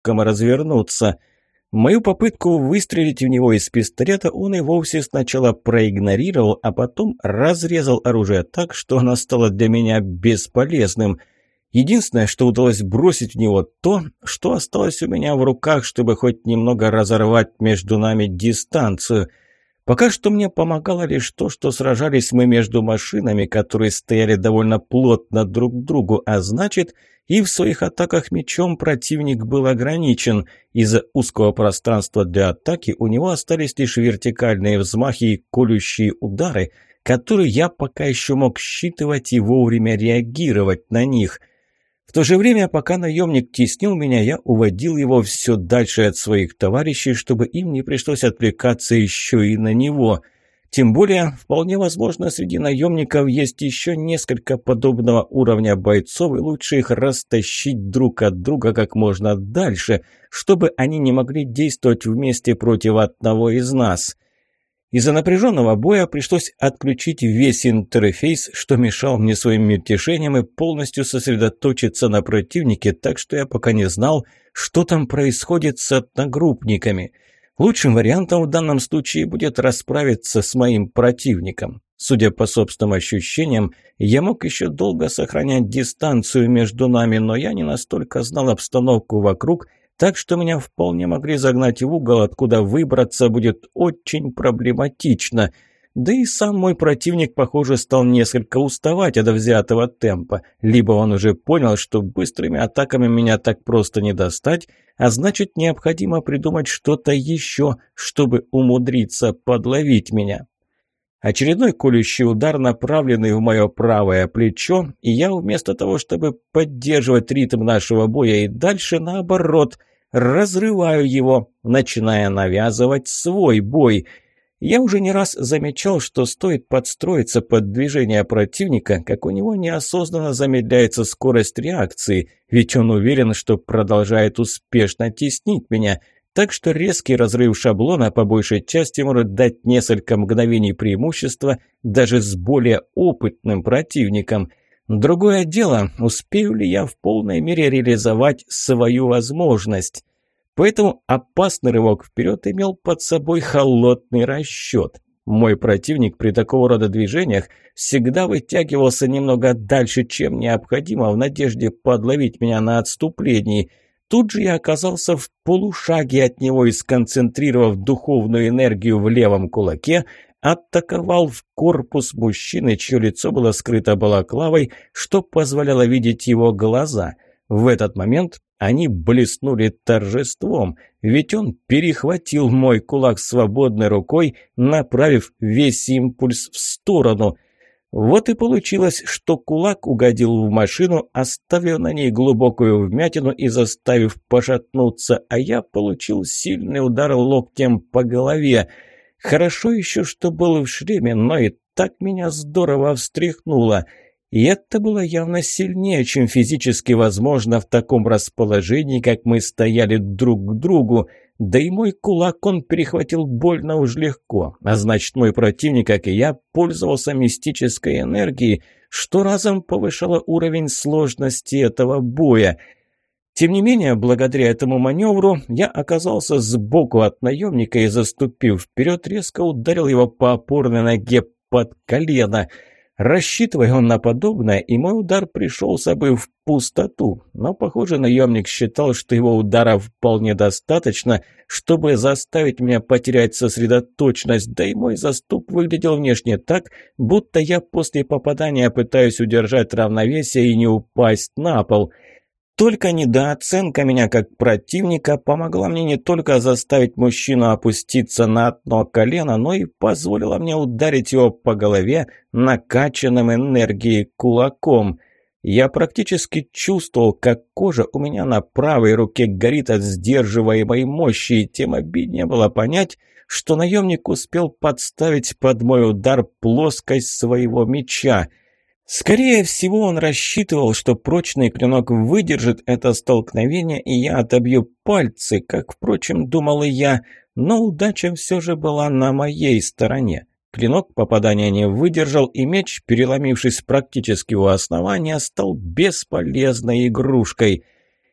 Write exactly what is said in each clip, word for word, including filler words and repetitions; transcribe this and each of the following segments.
боком развернуться. Мою попытку выстрелить в него из пистолета он и вовсе сначала проигнорировал, а потом разрезал оружие так, что оно стало для меня бесполезным. Единственное, что удалось бросить в него, то, что осталось у меня в руках, чтобы хоть немного разорвать между нами дистанцию. Пока что мне помогало лишь то, что сражались мы между машинами, которые стояли довольно плотно друг к другу, а значит, и в своих атаках мечом противник был ограничен. Из-за узкого пространства для атаки у него остались лишь вертикальные взмахи и колющие удары, которые я пока еще мог считывать и вовремя реагировать на них. В то же время, пока наемник теснил меня, я уводил его все дальше от своих товарищей, чтобы им не пришлось отвлекаться еще и на него. Тем более, вполне возможно, среди наемников есть еще несколько подобного уровня бойцов, и лучше их растащить друг от друга как можно дальше, чтобы они не могли действовать вместе против одного из нас. Из-за напряженного боя пришлось отключить весь интерфейс, что мешал мне своим мельтешением и полностью сосредоточиться на противнике, так что я пока не знал, что там происходит с одногруппниками. Лучшим вариантом в данном случае будет расправиться с моим противником. Судя по собственным ощущениям, я мог еще долго сохранять дистанцию между нами, но я не настолько знал обстановку вокруг, так что меня вполне могли загнать в угол, откуда выбраться будет очень проблематично. Да и сам мой противник, похоже, стал несколько уставать от взятого темпа. Либо он уже понял, что быстрыми атаками меня так просто не достать, а значит, необходимо придумать что-то еще, чтобы умудриться подловить меня. Очередной колющий удар, направленный в мое правое плечо, и я вместо того, чтобы поддерживать ритм нашего боя и дальше, наоборот, разрываю его, начиная навязывать свой бой. Я уже не раз замечал, что стоит подстроиться под движение противника, как у него неосознанно замедляется скорость реакции, ведь он уверен, что продолжает успешно теснить меня. Так что резкий разрыв шаблона по большей части может дать несколько мгновений преимущества даже с более опытным противником. Другое дело, успею ли я в полной мере реализовать свою возможность. Поэтому опасный рывок вперед имел под собой холодный расчет. Мой противник при такого рода движениях всегда вытягивался немного дальше, чем необходимо, в надежде подловить меня на отступлении. Тут же я оказался в полушаге от него и, сконцентрировав духовную энергию в левом кулаке, атаковал в корпус мужчины, чье лицо было скрыто балаклавой, что позволяло видеть его глаза. В этот момент они блеснули торжеством, ведь он перехватил мой кулак свободной рукой, направив весь импульс в сторону. Вот и получилось, что кулак угодил в машину, оставив на ней глубокую вмятину и заставив пошатнуться, а я получил сильный удар локтем по голове. Хорошо еще, что был в шлеме, но и так меня здорово встряхнуло. И это было явно сильнее, чем физически возможно в таком расположении, как мы стояли друг к другу. Да и мой кулак он перехватил больно уж легко, а значит, мой противник, как и я, пользовался мистической энергией, что разом повышало уровень сложности этого боя. Тем не менее, благодаря этому маневру, я оказался сбоку от наемника и, заступив вперед, резко ударил его по опорной ноге под колено. Рассчитывая он на подобное, и мой удар пришелся бы в пустоту, но, похоже, наемник считал, что его удара вполне достаточно, чтобы заставить меня потерять сосредоточенность, да и мой заступ выглядел внешне так, будто я после попадания пытаюсь удержать равновесие и не упасть на пол. Только недооценка меня как противника помогла мне не только заставить мужчину опуститься на одно колено, но и позволила мне ударить его по голове накачанным энергией кулаком. Я практически чувствовал, как кожа у меня на правой руке горит от сдерживаемой мощи, и тем обиднее было понять, что наемник успел подставить под мой удар плоскость своего меча. Скорее всего, он рассчитывал, что прочный клинок выдержит это столкновение, и я отобью пальцы, как, впрочем, думал и я, но удача все же была на моей стороне. Клинок попадания не выдержал, и меч, переломившись практически у основания, стал бесполезной игрушкой.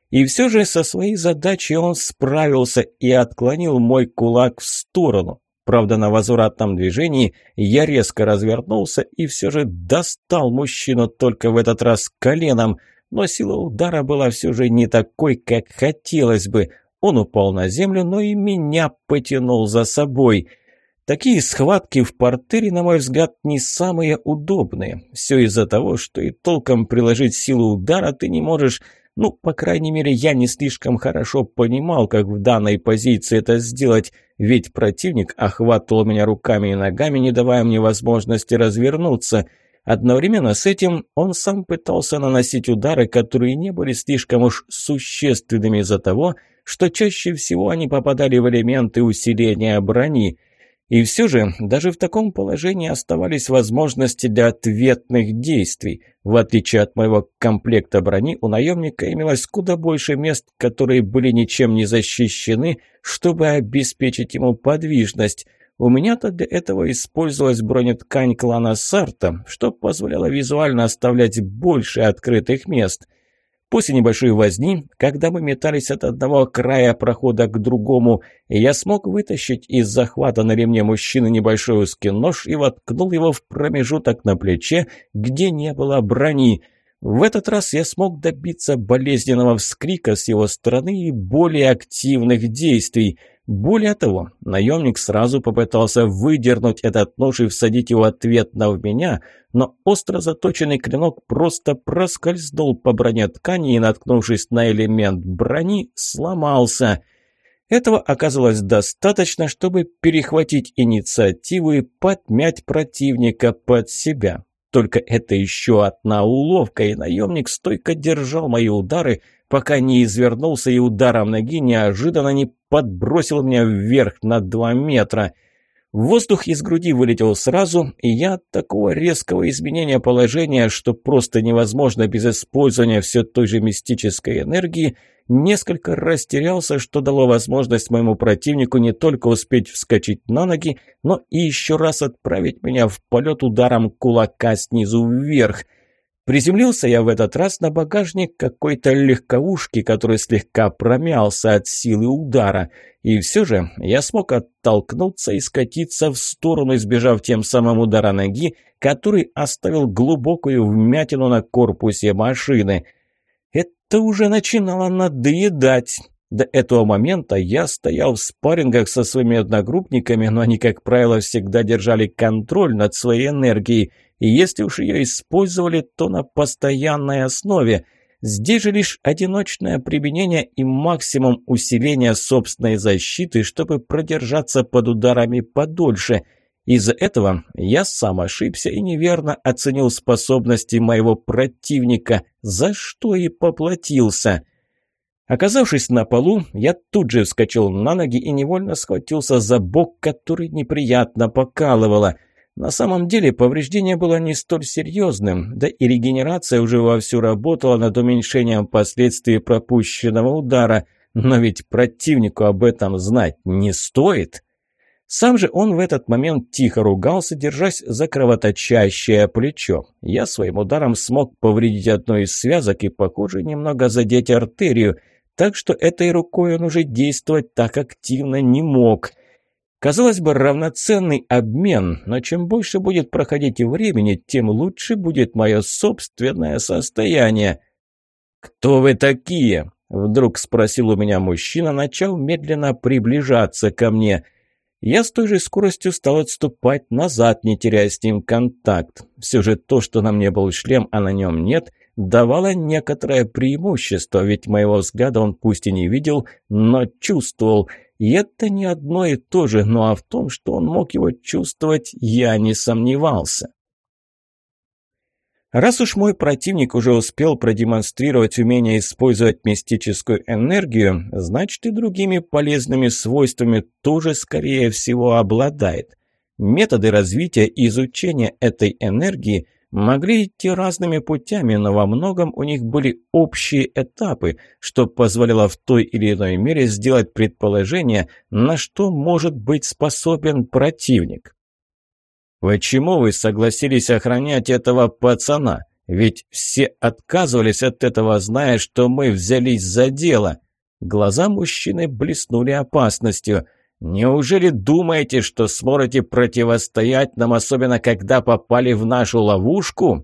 И все же со своей задачей он справился и отклонил мой кулак в сторону. Правда, на возвратном движении я резко развернулся и все же достал мужчину только в этот раз коленом, но сила удара была все же не такой, как хотелось бы. Он упал на землю, но и меня потянул за собой. Такие схватки в партере, на мой взгляд, не самые удобные. Все из-за того, что и толком приложить силу удара ты не можешь. Ну, по крайней мере, я не слишком хорошо понимал, как в данной позиции это сделать, ведь противник охватывал меня руками и ногами, не давая мне возможности развернуться. Одновременно с этим он сам пытался наносить удары, которые не были слишком уж существенными из-за того, что чаще всего они попадали в элементы усиления брони. И все же, даже в таком положении оставались возможности для ответных действий. В отличие от моего комплекта брони, у наемника имелось куда больше мест, которые были ничем не защищены, чтобы обеспечить ему подвижность. У меня-то для этого использовалась бронеткань клана Сарта, что позволяло визуально оставлять больше открытых мест. После небольшой возни, когда мы метались от одного края прохода к другому, я смог вытащить из захвата на ремне мужчины небольшой узкий нож и воткнул его в промежуток на плече, где не было брони. В этот раз я смог добиться болезненного вскрика с его стороны и более активных действий. Более того, наемник сразу попытался выдернуть этот нож и всадить его ответно в меня, но остро заточенный клинок просто проскользнул по бронеткани и, наткнувшись на элемент брони, сломался. Этого оказалось достаточно, чтобы перехватить инициативу и подмять противника под себя. Только это еще одна уловка, и наемник стойко держал мои удары, пока не извернулся и ударом ноги неожиданно не подбросил меня вверх на два метра. Воздух из груди вылетел сразу, и я от такого резкого изменения положения, что просто невозможно без использования все той же мистической энергии, несколько растерялся, что дало возможность моему противнику не только успеть вскочить на ноги, но и еще раз отправить меня в полет ударом кулака снизу вверх. Приземлился я в этот раз на багажник какой-то легковушки, который слегка промялся от силы удара. И все же я смог оттолкнуться и скатиться в сторону, избежав тем самым удара ноги, который оставил глубокую вмятину на корпусе машины. Это уже начинало надоедать. До этого момента я стоял в спаррингах со своими одногруппниками, но они, как правило, всегда держали контроль над своей энергией, и если уж ее использовали, то на постоянной основе. Здесь же лишь одиночное применение и максимум усиления собственной защиты, чтобы продержаться под ударами подольше. Из-за этого я сам ошибся и неверно оценил способности моего противника, за что и поплатился. Оказавшись на полу, я тут же вскочил на ноги и невольно схватился за бок, который неприятно покалывало. На самом деле повреждение было не столь серьезным, да и регенерация уже вовсю работала над уменьшением последствий пропущенного удара, но ведь противнику об этом знать не стоит. Сам же он в этот момент тихо ругался, держась за кровоточащее плечо. Я своим ударом смог повредить одну из связок и, похоже, немного задеть артерию, так что этой рукой он уже действовать так активно не мог. Казалось бы, равноценный обмен, но чем больше будет проходить времени, тем лучше будет мое собственное состояние. «Кто вы такие?» – вдруг спросил у меня мужчина, начав медленно приближаться ко мне. Я с той же скоростью стал отступать назад, не теряя с ним контакт. Все же то, что на мне был шлем, а на нем нет, давало некоторое преимущество, ведь моего взгляда он пусть и не видел, но чувствовал. И это не одно и то же, но а в том, что он мог его чувствовать, я не сомневался. Раз уж мой противник уже успел продемонстрировать умение использовать мистическую энергию, значит и другими полезными свойствами тоже, скорее всего, обладает. Методы развития и изучения этой энергии могли идти разными путями, но во многом у них были общие этапы, что позволяло в той или иной мере сделать предположение, на что может быть способен противник. «Почему вы согласились охранять этого пацана? Ведь все отказывались от этого, зная, что мы взялись за дело». Глаза мужчины блеснули опасностью. «Неужели думаете, что сможете противостоять нам, особенно когда попали в нашу ловушку?»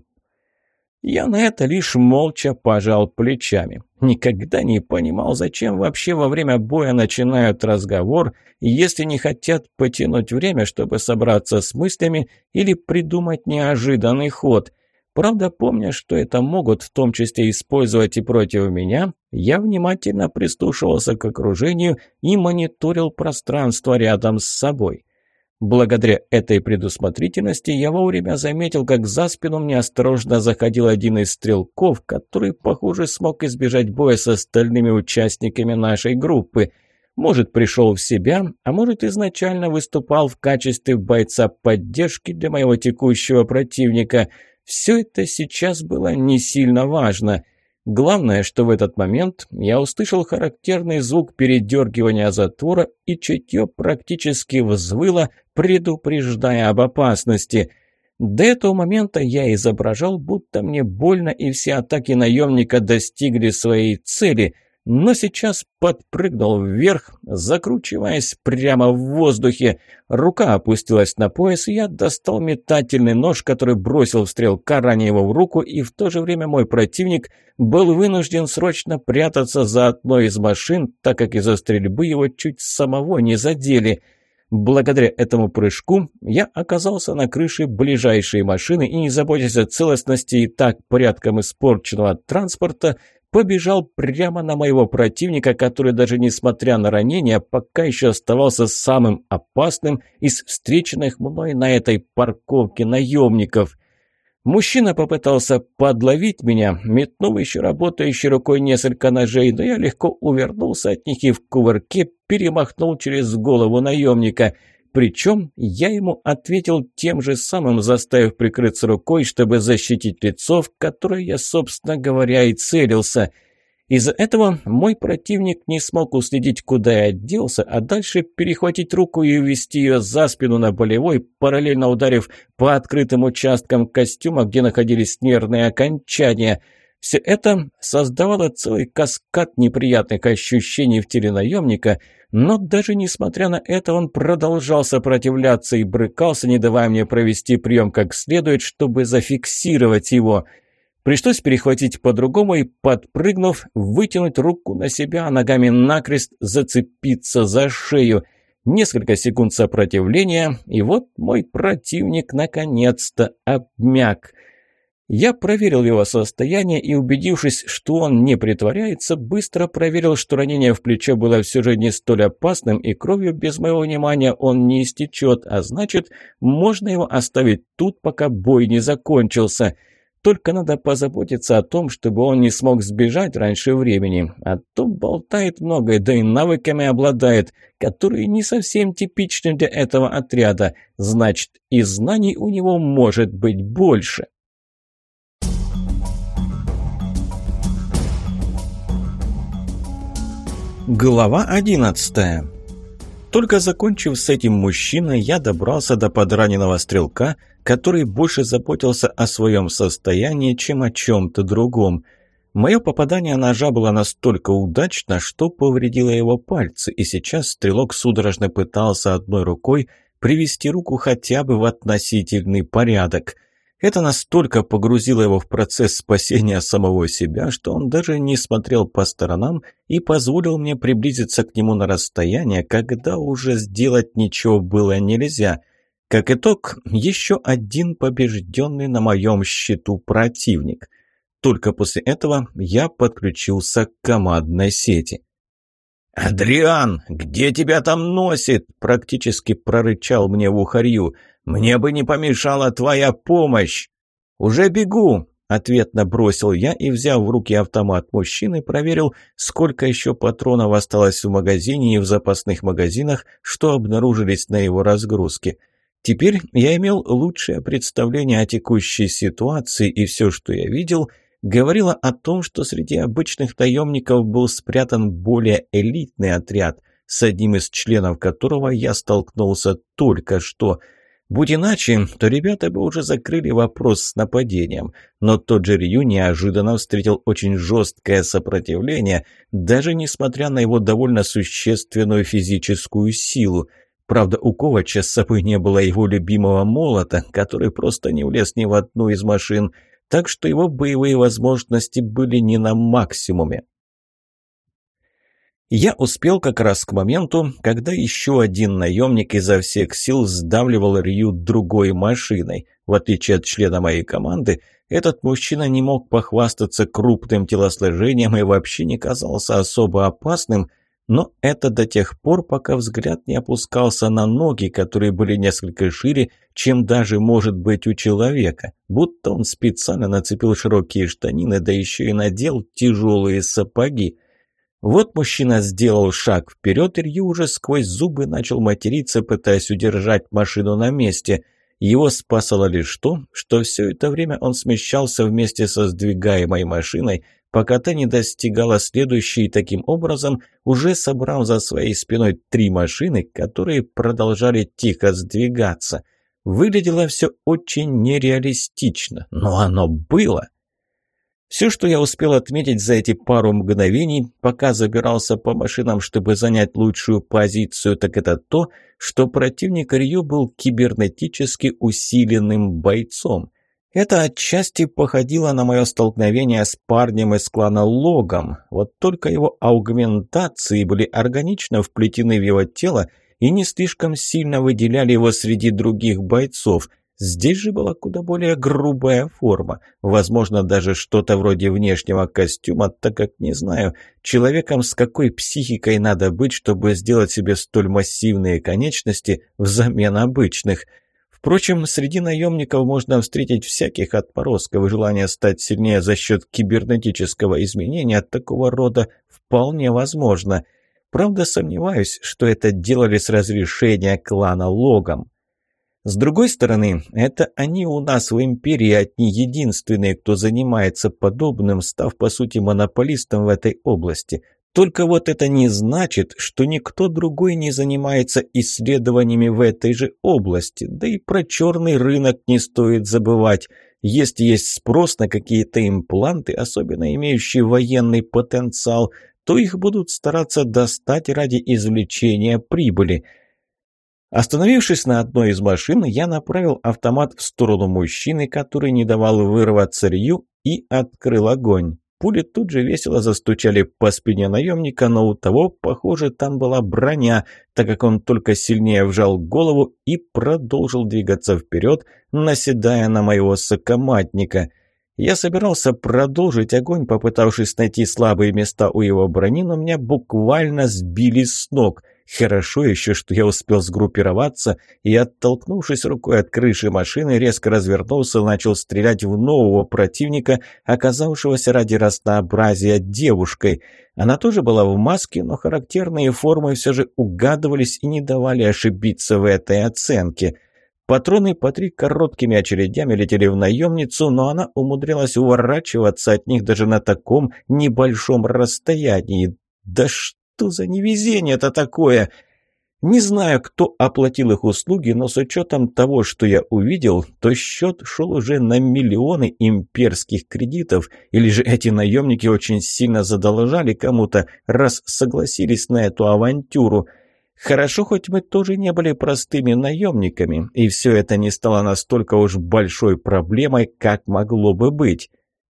Я на это лишь молча пожал плечами. Никогда не понимал, зачем вообще во время боя начинают разговор, если не хотят потянуть время, чтобы собраться с мыслями или придумать неожиданный ход. Правда, помня, что это могут в том числе использовать и против меня, я внимательно прислушивался к окружению и мониторил пространство рядом с собой. Благодаря этой предусмотрительности я вовремя заметил, как за спину мне осторожно заходил один из стрелков, который, похоже, смог избежать боя с остальными участниками нашей группы. Может, пришел в себя, а может, изначально выступал в качестве бойца поддержки для моего текущего противника. Все это сейчас было не сильно важно. Главное, что в этот момент я услышал характерный звук передергивания затвора, и чутье практически взвыло, предупреждая об опасности. До этого момента я изображал, будто мне больно, и все атаки наемника достигли своей цели, но сейчас подпрыгнул вверх, закручиваясь прямо в воздухе. Рука опустилась на пояс, и я достал метательный нож, который бросил в стрелка, раня его в руку, и в то же время мой противник был вынужден срочно прятаться за одной из машин, так как из-за стрельбы его чуть самого не задели. Благодаря этому прыжку я оказался на крыше ближайшей машины и, не заботясь о целостности и так порядком испорченного транспорта, побежал прямо на моего противника, который даже несмотря на ранения, пока еще оставался самым опасным из встреченных мной на этой парковке наемников. Мужчина попытался подловить меня, метнув еще работающей рукой несколько ножей, но я легко увернулся от них и в кувырке перемахнул через голову наемника. Причем я ему ответил тем же самым, заставив прикрыться рукой, чтобы защитить лицо, в которое я, собственно говоря, и целился. Из-за этого мой противник не смог уследить, куда я делся, а дальше перехватить руку и увести ее за спину на болевой, параллельно ударив по открытым участкам костюма, где находились нервные окончания. Все это создавало целый каскад неприятных ощущений в теле наемника, но даже несмотря на это он продолжал сопротивляться и брыкался, не давая мне провести прием как следует, чтобы зафиксировать его. Пришлось перехватить по-другому и, подпрыгнув, вытянуть руку на себя, а ногами накрест зацепиться за шею. Несколько секунд сопротивления, и вот мой противник наконец-то обмяк. Я проверил его состояние и, убедившись, что он не притворяется, быстро проверил, что ранение в плечо было все же не столь опасным, и кровью без моего внимания он не истечет, а значит, можно его оставить тут, пока бой не закончился. Только надо позаботиться о том, чтобы он не смог сбежать раньше времени, а то болтает много, да и навыками обладает, которые не совсем типичны для этого отряда, значит, и знаний у него может быть больше. Глава одиннадцатая. Только закончив с этим мужчиной, я добрался до подраненного стрелка, который больше заботился о своем состоянии, чем о чем-то другом. Мое попадание ножа было настолько удачно, что повредило его пальцы, и сейчас стрелок судорожно пытался одной рукой привести руку хотя бы в относительный порядок. Это настолько погрузило его в процесс спасения самого себя, что он даже не смотрел по сторонам и позволил мне приблизиться к нему на расстояние, когда уже сделать ничего было нельзя. Как итог, еще один побежденный на моем счету противник. Только после этого я подключился к командной сети. «Адриан, где тебя там носит?» – практически прорычал мне в ухо Рью. «Мне бы не помешала твоя помощь!» «Уже бегу!» – ответно бросил я и, взяв в руки автомат мужчины, проверил, сколько еще патронов осталось в магазине и в запасных магазинах, что обнаружились на его разгрузке. Теперь я имел лучшее представление о текущей ситуации, и все, что я видел – говорила о том, что среди обычных наемников был спрятан более элитный отряд, с одним из членов которого я столкнулся только что. Будь иначе, то ребята бы уже закрыли вопрос с нападением. Но тот же Рью неожиданно встретил очень жесткое сопротивление, даже несмотря на его довольно существенную физическую силу. Правда, у Ковача с собой не было его любимого молота, который просто не влез ни в одну из машин, так что его боевые возможности были не на максимуме. Я успел как раз к моменту, когда еще один наемник изо всех сил сдавливал Рью другой машиной. В отличие от члена моей команды, этот мужчина не мог похвастаться крупным телосложением и вообще не казался особо опасным, но это до тех пор, пока взгляд не опускался на ноги, которые были несколько шире, чем даже может быть у человека, будто он специально нацепил широкие штанины, да еще и надел тяжелые сапоги. Вот мужчина сделал шаг вперед, и Рью уже сквозь зубы начал материться, пытаясь удержать машину на месте. Его спасало лишь то, что все это время он смещался вместе со сдвигаемой машиной, пока та не достигала следующей, таким образом, уже собрал за своей спиной три машины, которые продолжали тихо сдвигаться. Выглядело все очень нереалистично, но оно было. Все, что я успел отметить за эти пару мгновений, пока забирался по машинам, чтобы занять лучшую позицию, так это то, что противник Рью был кибернетически усиленным бойцом. Это отчасти походило на мое столкновение с парнем из клана Логом, вот только его аугментации были органично вплетены в его тело и не слишком сильно выделяли его среди других бойцов. Здесь же была куда более грубая форма, возможно, даже что-то вроде внешнего костюма, так как не знаю, человеком с какой психикой надо быть, чтобы сделать себе столь массивные конечности взамен обычных. Впрочем, среди наемников можно встретить всяких отморозков, и желание стать сильнее за счет кибернетического изменения от такого рода вполне возможно. Правда, сомневаюсь, что это делали с разрешения клана Логом. С другой стороны, это они у нас в Империи одни единственные, кто занимается подобным, став по сути монополистом в этой области. Только вот это не значит, что никто другой не занимается исследованиями в этой же области, да и про черный рынок не стоит забывать. Если есть спрос на какие-то импланты, особенно имеющие военный потенциал, то их будут стараться достать ради извлечения прибыли. Остановившись на одной из машин, я направил автомат в сторону мужчины, который не давал вырваться Рью, и открыл огонь. Пули тут же весело застучали по спине наемника, но у того, похоже, там была броня, так как он только сильнее вжал голову и продолжил двигаться вперед, наседая на моего сокоматника. Я собирался продолжить огонь, попытавшись найти слабые места у его брони, но меня буквально сбили с ног. Хорошо еще, что я успел сгруппироваться и, оттолкнувшись рукой от крыши машины, резко развернулся и начал стрелять в нового противника, оказавшегося ради разнообразия девушкой. Она тоже была в маске, но характерные формы все же угадывались и не давали ошибиться в этой оценке. Патроны по три короткими очередями летели в наемницу, но она умудрилась уворачиваться от них даже на таком небольшом расстоянии. Да что? Что за невезение-то такое? Не знаю, кто оплатил их услуги, но с учетом того, что я увидел, то счет шел уже на миллионы имперских кредитов, или же эти наемники очень сильно задолжали кому-то, раз согласились на эту авантюру. Хорошо, хоть мы тоже не были простыми наемниками, и все это не стало настолько уж большой проблемой, как могло бы быть.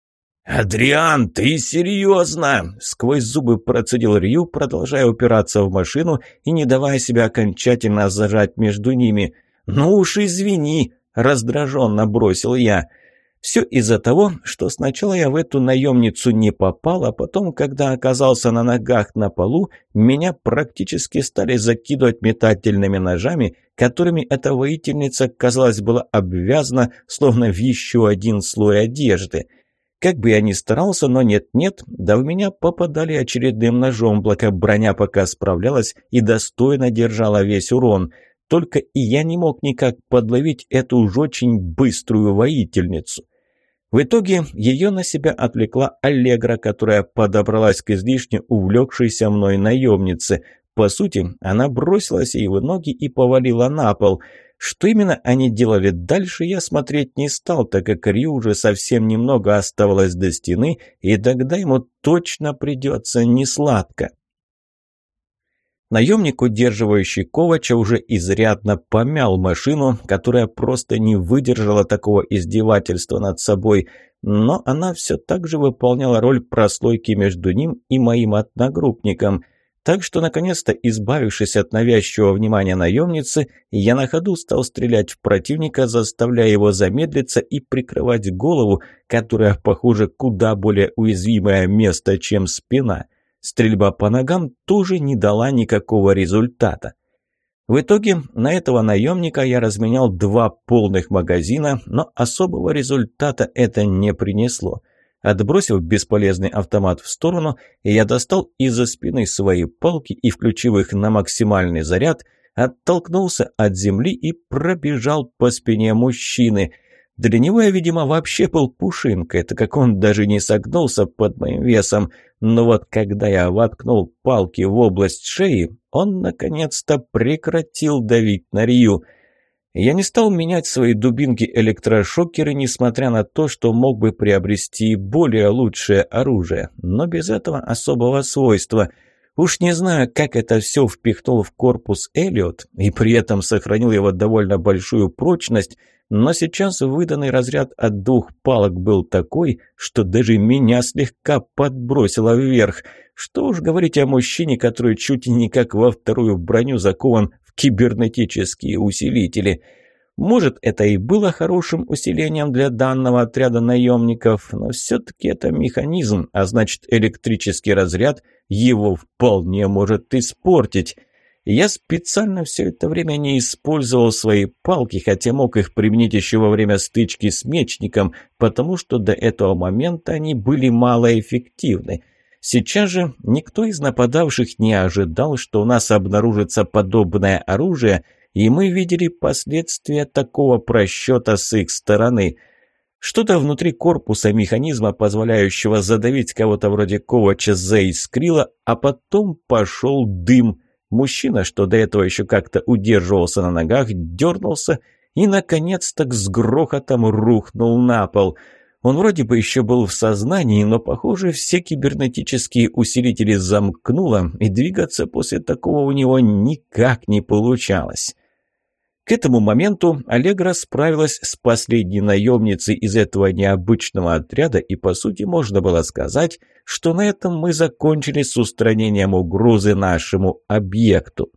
«Адриан, ты серьезно?» — сквозь зубы процедил Рью, продолжая упираться в машину и не давая себя окончательно зажать между ними. «Ну уж извини», — раздраженно бросил я. Все из-за того, что сначала я в эту наемницу не попал, а потом, когда оказался на ногах на полу, меня практически стали закидывать метательными ножами, которыми эта воительница, казалось, была обвязана, словно в еще один слой одежды. Как бы я ни старался, но нет-нет, да в меня попадали очередным ножом, благо броня пока справлялась и достойно держала весь урон. Только и я не мог никак подловить эту уж очень быструю воительницу. В итоге ее на себя отвлекла Аллегра, которая подобралась к излишне увлекшейся мной наемнице. По сути, она бросилась ей в ноги и повалила на пол. Что именно они делали дальше, я смотреть не стал, так как Рью уже совсем немного оставалось до стены, и тогда ему точно придется несладко. Наемник, удерживающий Ковача, уже изрядно помял машину, которая просто не выдержала такого издевательства над собой, но она все так же выполняла роль прослойки между ним и моим одногруппником. Так что, наконец-то, избавившись от навязчивого внимания наемницы, я на ходу стал стрелять в противника, заставляя его замедлиться и прикрывать голову, которая, похоже, куда более уязвимое место, чем спина. Стрельба по ногам тоже не дала никакого результата. В итоге на этого наемника я разменял два полных магазина, но особого результата это не принесло. Отбросив бесполезный автомат в сторону, я достал из-за спины свои палки и, включив их на максимальный заряд, оттолкнулся от земли и пробежал по спине мужчины. Для него я, видимо, вообще был пушинкой, так как он даже не согнулся под моим весом. Но вот когда я воткнул палки в область шеи, он наконец-то прекратил давить на Рью. Я не стал менять свои дубинки-электрошокеры, несмотря на то, что мог бы приобрести более лучшее оружие, но без этого особого свойства. Уж не знаю, как это все впихнул в корпус Эллиот и при этом сохранил его довольно большую прочность, но сейчас выданный разряд от двух палок был такой, что даже меня слегка подбросило вверх. Что уж говорить о мужчине, который чуть ли не как во вторую броню закован в кибернетические усилители. Может, это и было хорошим усилением для данного отряда наемников, но все-таки это механизм, а значит, электрический разряд его вполне может испортить. Я специально все это время не использовал свои палки, хотя мог их применить еще во время стычки с мечником, потому что до этого момента они были малоэффективны. Сейчас же никто из нападавших не ожидал, что у нас обнаружится подобное оружие, и мы видели последствия такого просчета с их стороны. Что-то внутри корпуса механизма, позволяющего задавить кого-то вроде Ковача, заискрило, а потом пошел дым. Мужчина, что до этого еще как-то удерживался на ногах, дернулся и, наконец-то, с грохотом рухнул на пол. Он вроде бы еще был в сознании, но, похоже, все кибернетические усилители замкнуло, и двигаться после такого у него никак не получалось. К этому моменту Аллегра справилась с последней наемницей из этого необычного отряда, и, по сути, можно было сказать, что на этом мы закончили с устранением угрозы нашему объекту.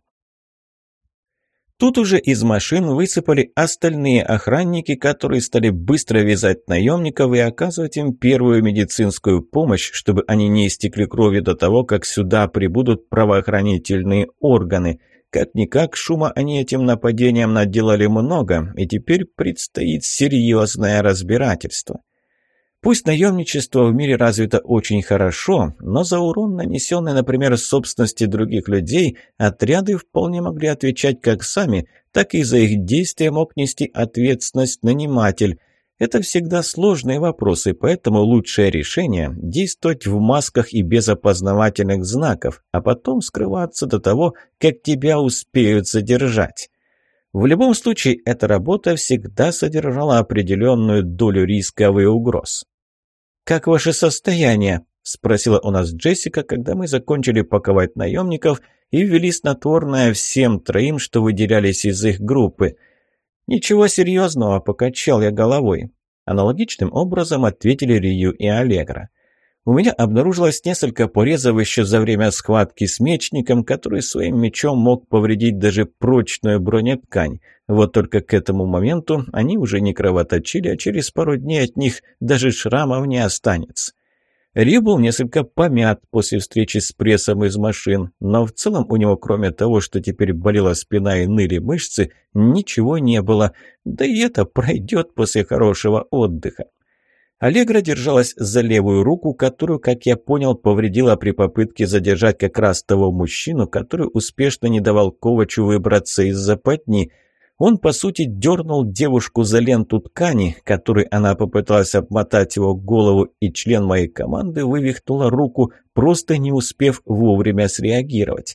Тут уже из машин высыпали остальные охранники, которые стали быстро вязать наемников и оказывать им первую медицинскую помощь, чтобы они не истекли кровью до того, как сюда прибудут правоохранительные органы. Как-никак шума они этим нападением наделали много, и теперь предстоит серьезное разбирательство. Пусть наемничество в мире развито очень хорошо, но за урон, нанесенный, например, собственности других людей, отряды вполне могли отвечать как сами, так и за их действия мог нести ответственность наниматель. Это всегда сложные вопросы, поэтому лучшее решение – действовать в масках и без опознавательных знаков, а потом скрываться до того, как тебя успеют задержать. В любом случае, эта работа всегда содержала определенную долю рисков и угроз. «Как ваше состояние?» – спросила у нас Джессика, когда мы закончили паковать наемников и ввели снотворное всем троим, что выделялись из их группы. «Ничего серьезного», – покачал я головой. Аналогичным образом ответили Рию и Аллегра. У меня обнаружилось несколько порезов еще за время схватки с мечником, который своим мечом мог повредить даже прочную бронеткань. Вот только к этому моменту они уже не кровоточили, а через пару дней от них даже шрамов не останется. Рью был несколько помят после встречи с прессом из машин, но в целом у него, кроме того, что теперь болела спина и ныли мышцы, ничего не было, да и это пройдет после хорошего отдыха. Аллегра держалась за левую руку, которую, как я понял, повредила при попытке задержать как раз того мужчину, который успешно не давал Ковачу выбраться из западни. Он, по сути, дернул девушку за ленту ткани, которой она попыталась обмотать его голову, и член моей команды вывихнула руку, просто не успев вовремя среагировать.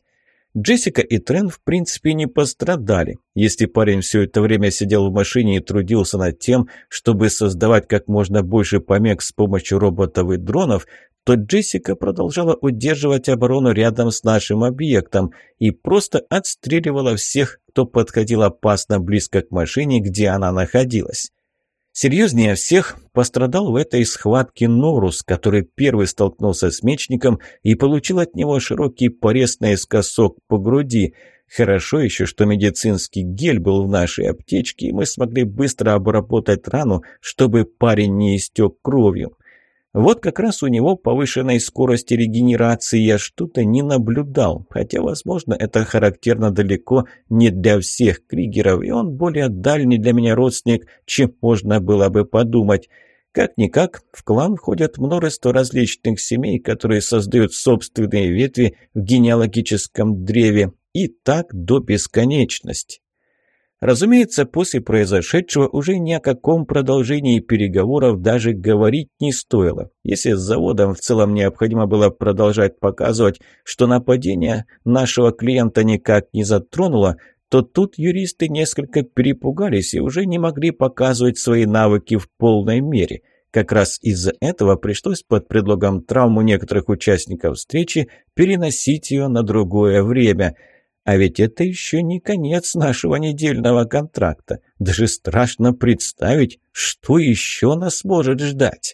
Джессика и Трен в принципе не пострадали. Если парень все это время сидел в машине и трудился над тем, чтобы создавать как можно больше помех с помощью роботов и дронов, то Джессика продолжала удерживать оборону рядом с нашим объектом и просто отстреливала всех, кто подходил опасно близко к машине, где она находилась. Серьезнее всех пострадал в этой схватке Норус, который первый столкнулся с мечником и получил от него широкий порез наискосок по груди. Хорошо еще, что медицинский гель был в нашей аптечке, и мы смогли быстро обработать рану, чтобы парень не истек кровью. Вот как раз у него повышенной скорости регенерации я что-то не наблюдал, хотя, возможно, это характерно далеко не для всех Кригеров, и он более дальний для меня родственник, чем можно было бы подумать. Как-никак, в клан входят множество различных семей, которые создают собственные ветви в генеалогическом древе, и так до бесконечности. Разумеется, после произошедшего уже ни о каком продолжении переговоров даже говорить не стоило. Если с заводом в целом необходимо было продолжать показывать, что нападение нашего клиента никак не затронуло, то тут юристы несколько перепугались и уже не могли показывать свои навыки в полной мере. Как раз из-за этого пришлось под предлогом травм у некоторых участников встречи переносить ее на другое время – А ведь это еще не конец нашего недельного контракта. Даже страшно представить, что еще нас может ждать.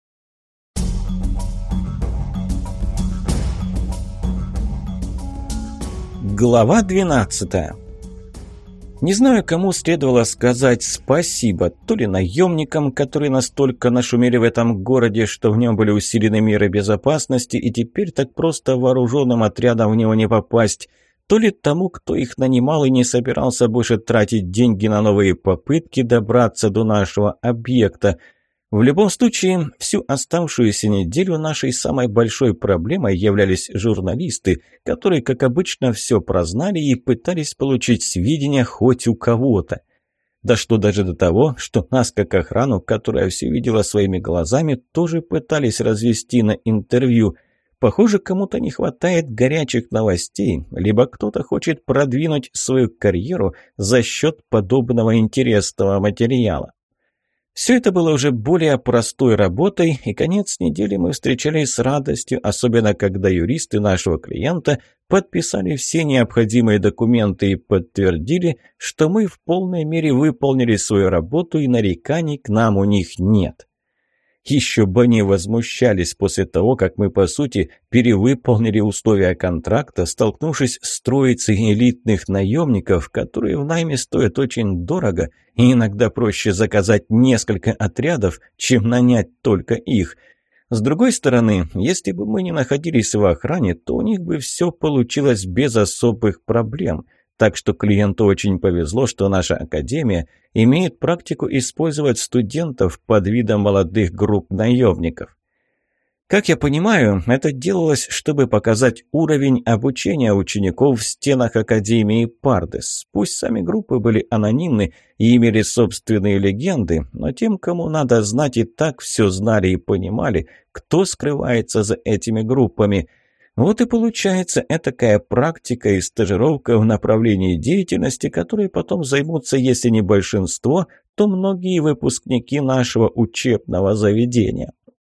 Глава двенадцатая. Не знаю, кому следовало сказать спасибо, то ли наемникам, которые настолько нашумели в этом городе, что в нем были усилены меры безопасности, и теперь так просто вооруженным отрядом в него не попасть, то ли тому, кто их нанимал и не собирался больше тратить деньги на новые попытки добраться до нашего объекта. В любом случае, всю оставшуюся неделю нашей самой большой проблемой являлись журналисты, которые, как обычно, все прознали и пытались получить сведения хоть у кого-то. Дошло даже до того, что нас, как охрану, которая все видела своими глазами, тоже пытались развести на интервью. Похоже, кому-то не хватает горячих новостей, либо кто-то хочет продвинуть свою карьеру за счет подобного интересного материала. Все это было уже более простой работой, и конец недели мы встречали с радостью, особенно когда юристы нашего клиента подписали все необходимые документы и подтвердили, что мы в полной мере выполнили свою работу и нареканий к нам у них нет. Еще бы они возмущались после того, как мы, по сути, перевыполнили условия контракта, столкнувшись с троицей элитных наемников, которые в найме стоят очень дорого, и иногда проще заказать несколько отрядов, чем нанять только их. С другой стороны, если бы мы не находились в охране, то у них бы все получилось без особых проблем. Так что клиенту очень повезло, что наша академия имеет практику использовать студентов под видом молодых групп наемников. Как я понимаю, это делалось, чтобы показать уровень обучения учеников в стенах Академии Пардес. Пусть сами группы были анонимны и имели собственные легенды, но тем, кому надо знать, и так все знали и понимали, кто скрывается за этими группами. Вот и получается этакая практика и стажировка в направлении деятельности, которой потом займутся, если не большинство, то многие выпускники нашего учебного заведения.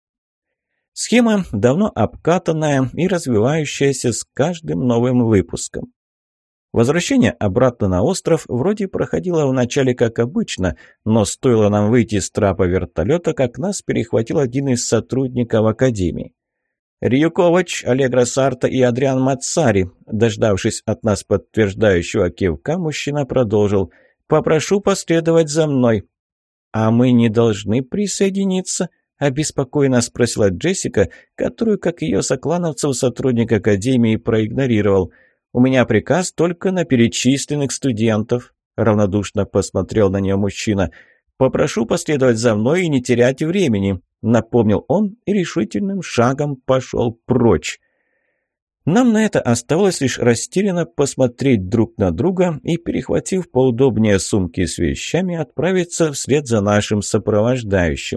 Схема давно обкатанная и развивающаяся с каждым новым выпуском. Возвращение обратно на остров вроде проходило вначале как обычно, но стоило нам выйти с трапа вертолета, как нас перехватил один из сотрудников Академии. Рьюкович, Аллегро Сарта и Адриан Мацари. Дождавшись от нас подтверждающего кивка, мужчина продолжил: «Попрошу последовать за мной». «А мы не должны присоединиться?» – обеспокоенно спросила Джессика, которую, как ее соклановцев, сотрудник Академии проигнорировал. «У меня приказ только на перечисленных студентов», – равнодушно посмотрел на нее мужчина. «Попрошу последовать за мной и не терять времени», – напомнил он и решительным шагом пошел прочь. Нам на это оставалось лишь растерянно посмотреть друг на друга и, перехватив поудобнее сумки с вещами, отправиться вслед за нашим сопровождающим.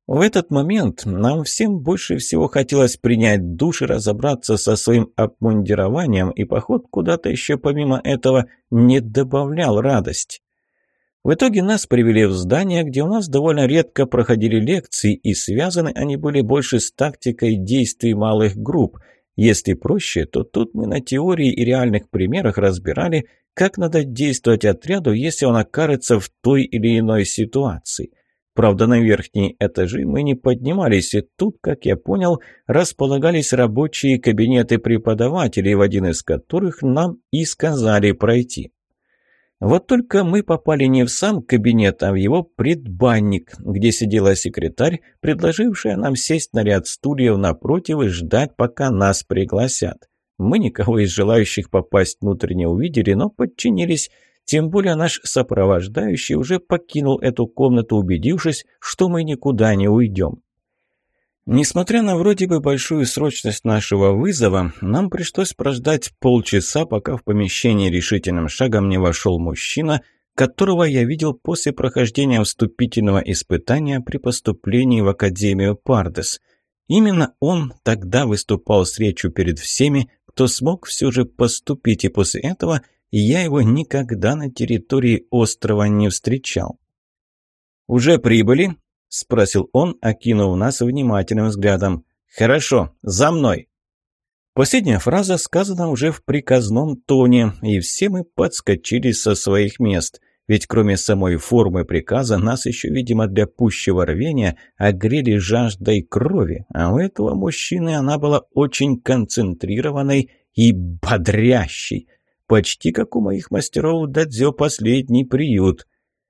В этот момент нам всем больше всего хотелось принять душ и разобраться со своим обмундированием, и поход куда-то еще помимо этого не добавлял радость. В итоге нас привели в здание, где у нас довольно редко проходили лекции, и связаны они были больше с тактикой действий малых групп. Если проще, то тут мы на теории и реальных примерах разбирали, как надо действовать отряду, если он окажется в той или иной ситуации. Правда, на верхние этажи мы не поднимались, и тут, как я понял, располагались рабочие кабинеты преподавателей, в один из которых нам и сказали пройти. Вот только мы попали не в сам кабинет, а в его предбанник, где сидела секретарь, предложившая нам сесть на ряд стульев напротив и ждать, пока нас пригласят. Мы никого из желающих попасть внутрь не увидели, но подчинились, тем более наш сопровождающий уже покинул эту комнату, убедившись, что мы никуда не уйдем. Несмотря на вроде бы большую срочность нашего вызова, нам пришлось прождать полчаса, пока в помещение решительным шагом не вошел мужчина, которого я видел после прохождения вступительного испытания при поступлении в Академию Пардес. Именно он тогда выступал с речью перед всеми, кто смог все же поступить, и после этого я его никогда на территории острова не встречал. «Уже прибыли?» — спросил он, окинув нас внимательным взглядом. «Хорошо, за мной!» Последняя фраза сказана уже в приказном тоне, и все мы подскочили со своих мест. Ведь кроме самой формы приказа, нас еще, видимо, для пущего рвения огрели жаждой крови, а у этого мужчины она была очень концентрированной и бодрящей. Почти как у моих мастеров дадзё последний приют.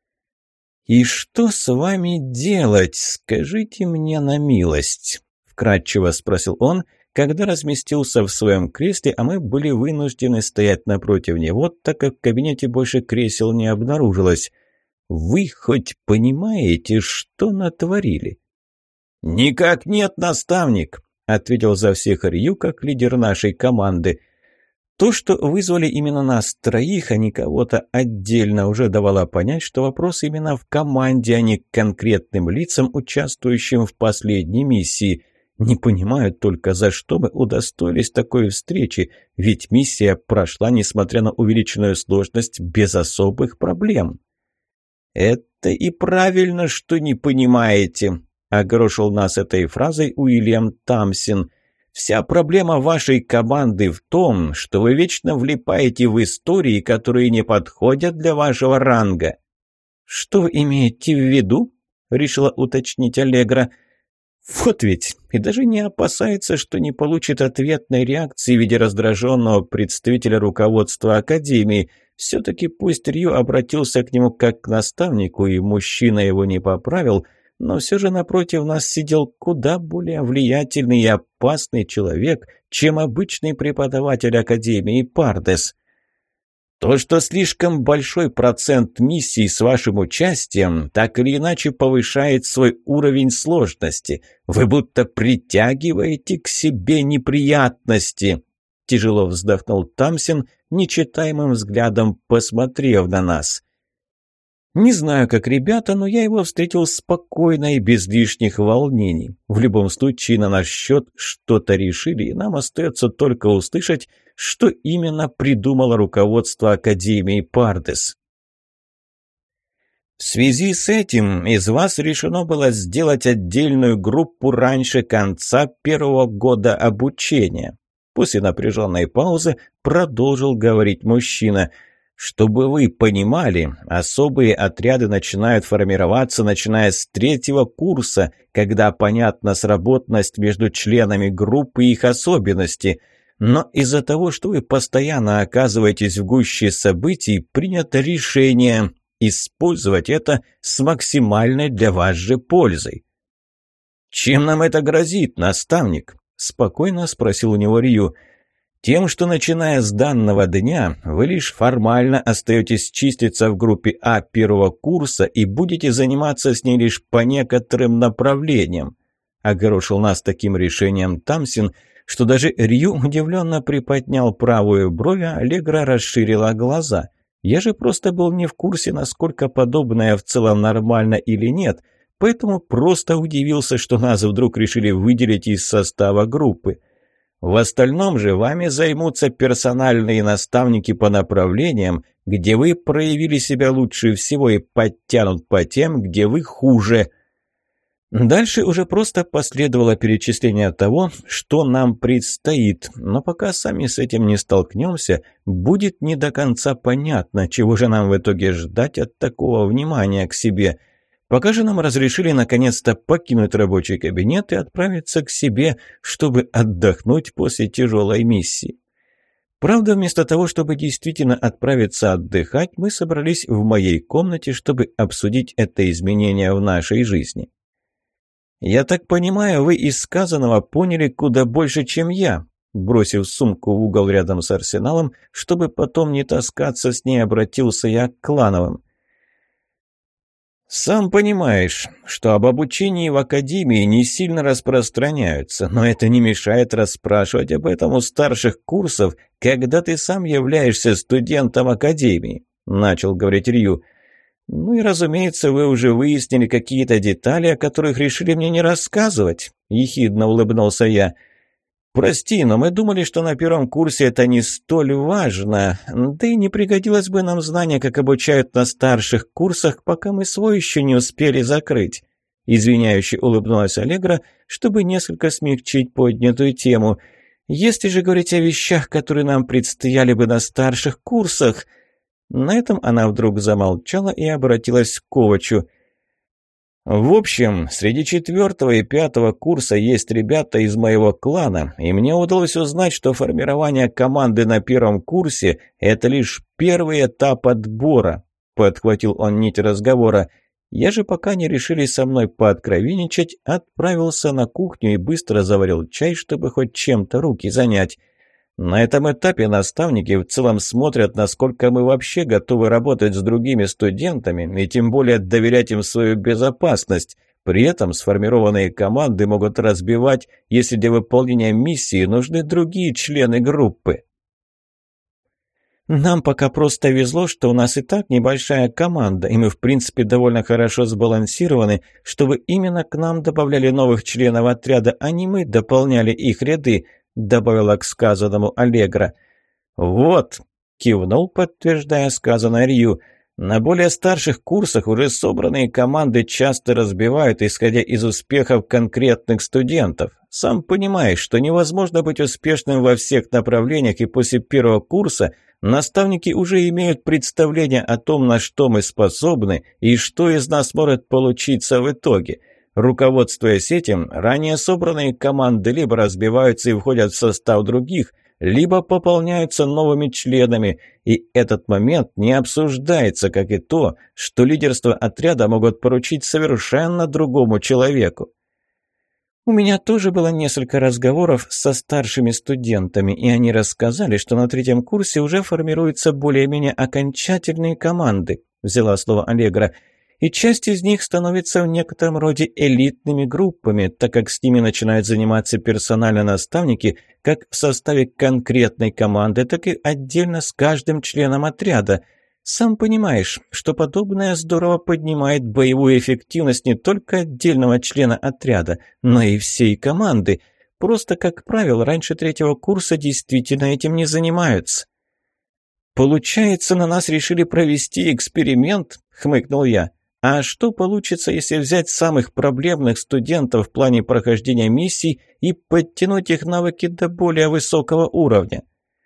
«И что с вами делать, скажите мне на милость?» — вкратчиво спросил он, когда разместился в своем кресле, а мы были вынуждены стоять напротив него, так как в кабинете больше кресел не обнаружилось. «Вы хоть понимаете, что натворили?» «Никак нет, наставник», — ответил за всех Рью, как лидер нашей команды. То, что вызвали именно нас троих, а не кого-то отдельно, уже давало понять, что вопрос именно в команде, а не к конкретным лицам, участвующим в последней миссии. Не понимаю только, за что мы удостоились такой встречи, ведь миссия прошла, несмотря на увеличенную сложность, без особых проблем. «Это и правильно, что не понимаете», — огорошил нас этой фразой Уильям Тамсин. «Вся проблема вашей команды в том, что вы вечно влипаете в истории, которые не подходят для вашего ранга». «Что вы имеете в виду?» — решила уточнить Аллегра. «Вот ведь, и даже не опасается, что не получит ответной реакции в виде раздраженного представителя руководства Академии. Все-таки пусть Рью обратился к нему как к наставнику, и мужчина его не поправил, но все же напротив нас сидел куда более влиятельный и опасный человек, чем обычный преподаватель Академии Пардес. То, что слишком большой процент миссий с вашим участием, так или иначе повышает свой уровень сложности. Вы будто притягиваете к себе неприятности», — тяжело вздохнул Тамсин, нечитаемым взглядом посмотрев на нас. Не знаю, как ребята, но я его встретил спокойно и без лишних волнений. В любом случае на наш счет что-то решили, и нам остается только услышать, что именно придумало руководство Академии Пардес. В связи с этим из вас решено было сделать отдельную группу раньше конца первого года обучения. После напряженной паузы продолжил говорить мужчина. Чтобы вы понимали, особые отряды начинают формироваться, начиная с третьего курса, когда понятна сработанность между членами группы и их особенности. Но из-за того, что вы постоянно оказываетесь в гуще событий, принято решение использовать это с максимальной для вас же пользой. «Чем нам это грозит, наставник?» – спокойно спросил у него Рью. «Тем, что, начиная с данного дня, вы лишь формально остаетесь числиться в группе А первого курса и будете заниматься с ней лишь по некоторым направлениям», – огорошил нас таким решением Тамсин, что даже Рью удивленно приподнял правую бровь, а Аллегра расширила глаза. Я же просто был не в курсе, насколько подобное в целом нормально или нет, поэтому просто удивился, что нас вдруг решили выделить из состава группы. В остальном же вами займутся персональные наставники по направлениям, где вы проявили себя лучше всего, и подтянут по тем, где вы хуже». Дальше уже просто последовало перечисление того, что нам предстоит, но пока сами с этим не столкнемся, будет не до конца понятно, чего же нам в итоге ждать от такого внимания к себе. Пока же нам разрешили наконец-то покинуть рабочий кабинет и отправиться к себе, чтобы отдохнуть после тяжелой миссии. Правда, вместо того, чтобы действительно отправиться отдыхать, мы собрались в моей комнате, чтобы обсудить это изменение в нашей жизни. «Я так понимаю, вы из сказанного поняли куда больше, чем я», бросив сумку в угол рядом с арсеналом, чтобы потом не таскаться с ней, обратился я к Клановым. «Сам понимаешь, что об обучении в академии не сильно распространяются, но это не мешает расспрашивать об этом у старших курсов, когда ты сам являешься студентом академии», начал говорить Рью. «Ну и, разумеется, вы уже выяснили какие-то детали, о которых решили мне не рассказывать», – ехидно улыбнулся я. «Прости, но мы думали, что на первом курсе это не столь важно, да и не пригодилось бы нам знание, как обучают на старших курсах, пока мы свой еще не успели закрыть», – извиняюще улыбнулась Аллегра, чтобы несколько смягчить поднятую тему. «Если же говорить о вещах, которые нам предстояли бы на старших курсах...» На этом она вдруг замолчала и обратилась к Ковачу. «В общем, среди четвертого и пятого курса есть ребята из моего клана, и мне удалось узнать, что формирование команды на первом курсе – это лишь первый этап отбора», – подхватил он нить разговора. Я же, пока не решили со мной пооткровенничать, отправился на кухню и быстро заварил чай, чтобы хоть чем-то руки занять. На этом этапе наставники в целом смотрят, насколько мы вообще готовы работать с другими студентами и тем более доверять им свою безопасность. При этом сформированные команды могут разбивать, если для выполнения миссии нужны другие члены группы. «Нам пока просто везло, что у нас и так небольшая команда, и мы, в принципе, довольно хорошо сбалансированы, чтобы именно к нам добавляли новых членов отряда, а не мы дополняли их ряды», добавила к сказанному Аллегра. «Вот», – кивнул, подтверждая сказанное Рью, – «на более старших курсах уже собранные команды часто разбивают, исходя из успехов конкретных студентов. Сам понимаешь, что невозможно быть успешным во всех направлениях, и после первого курса наставники уже имеют представление о том, на что мы способны и что из нас может получиться в итоге». Руководствуясь этим, ранее собранные команды либо разбиваются и входят в состав других, либо пополняются новыми членами, и этот момент не обсуждается, как и то, что лидерство отряда могут поручить совершенно другому человеку. У меня тоже было несколько разговоров со старшими студентами, и они рассказали, что на третьем курсе уже формируются более-менее окончательные команды, взяла слово Аллегра. И часть из них становится в некотором роде элитными группами, так как с ними начинают заниматься персонально наставники как в составе конкретной команды, так и отдельно с каждым членом отряда. Сам понимаешь, что подобное здорово поднимает боевую эффективность не только отдельного члена отряда, но и всей команды. Просто, как правило, раньше третьего курса действительно этим не занимаются. «Получается, на нас решили провести эксперимент?» – хмыкнул я. А что получится, если взять самых проблемных студентов в плане прохождения миссий и подтянуть их навыки до более высокого уровня?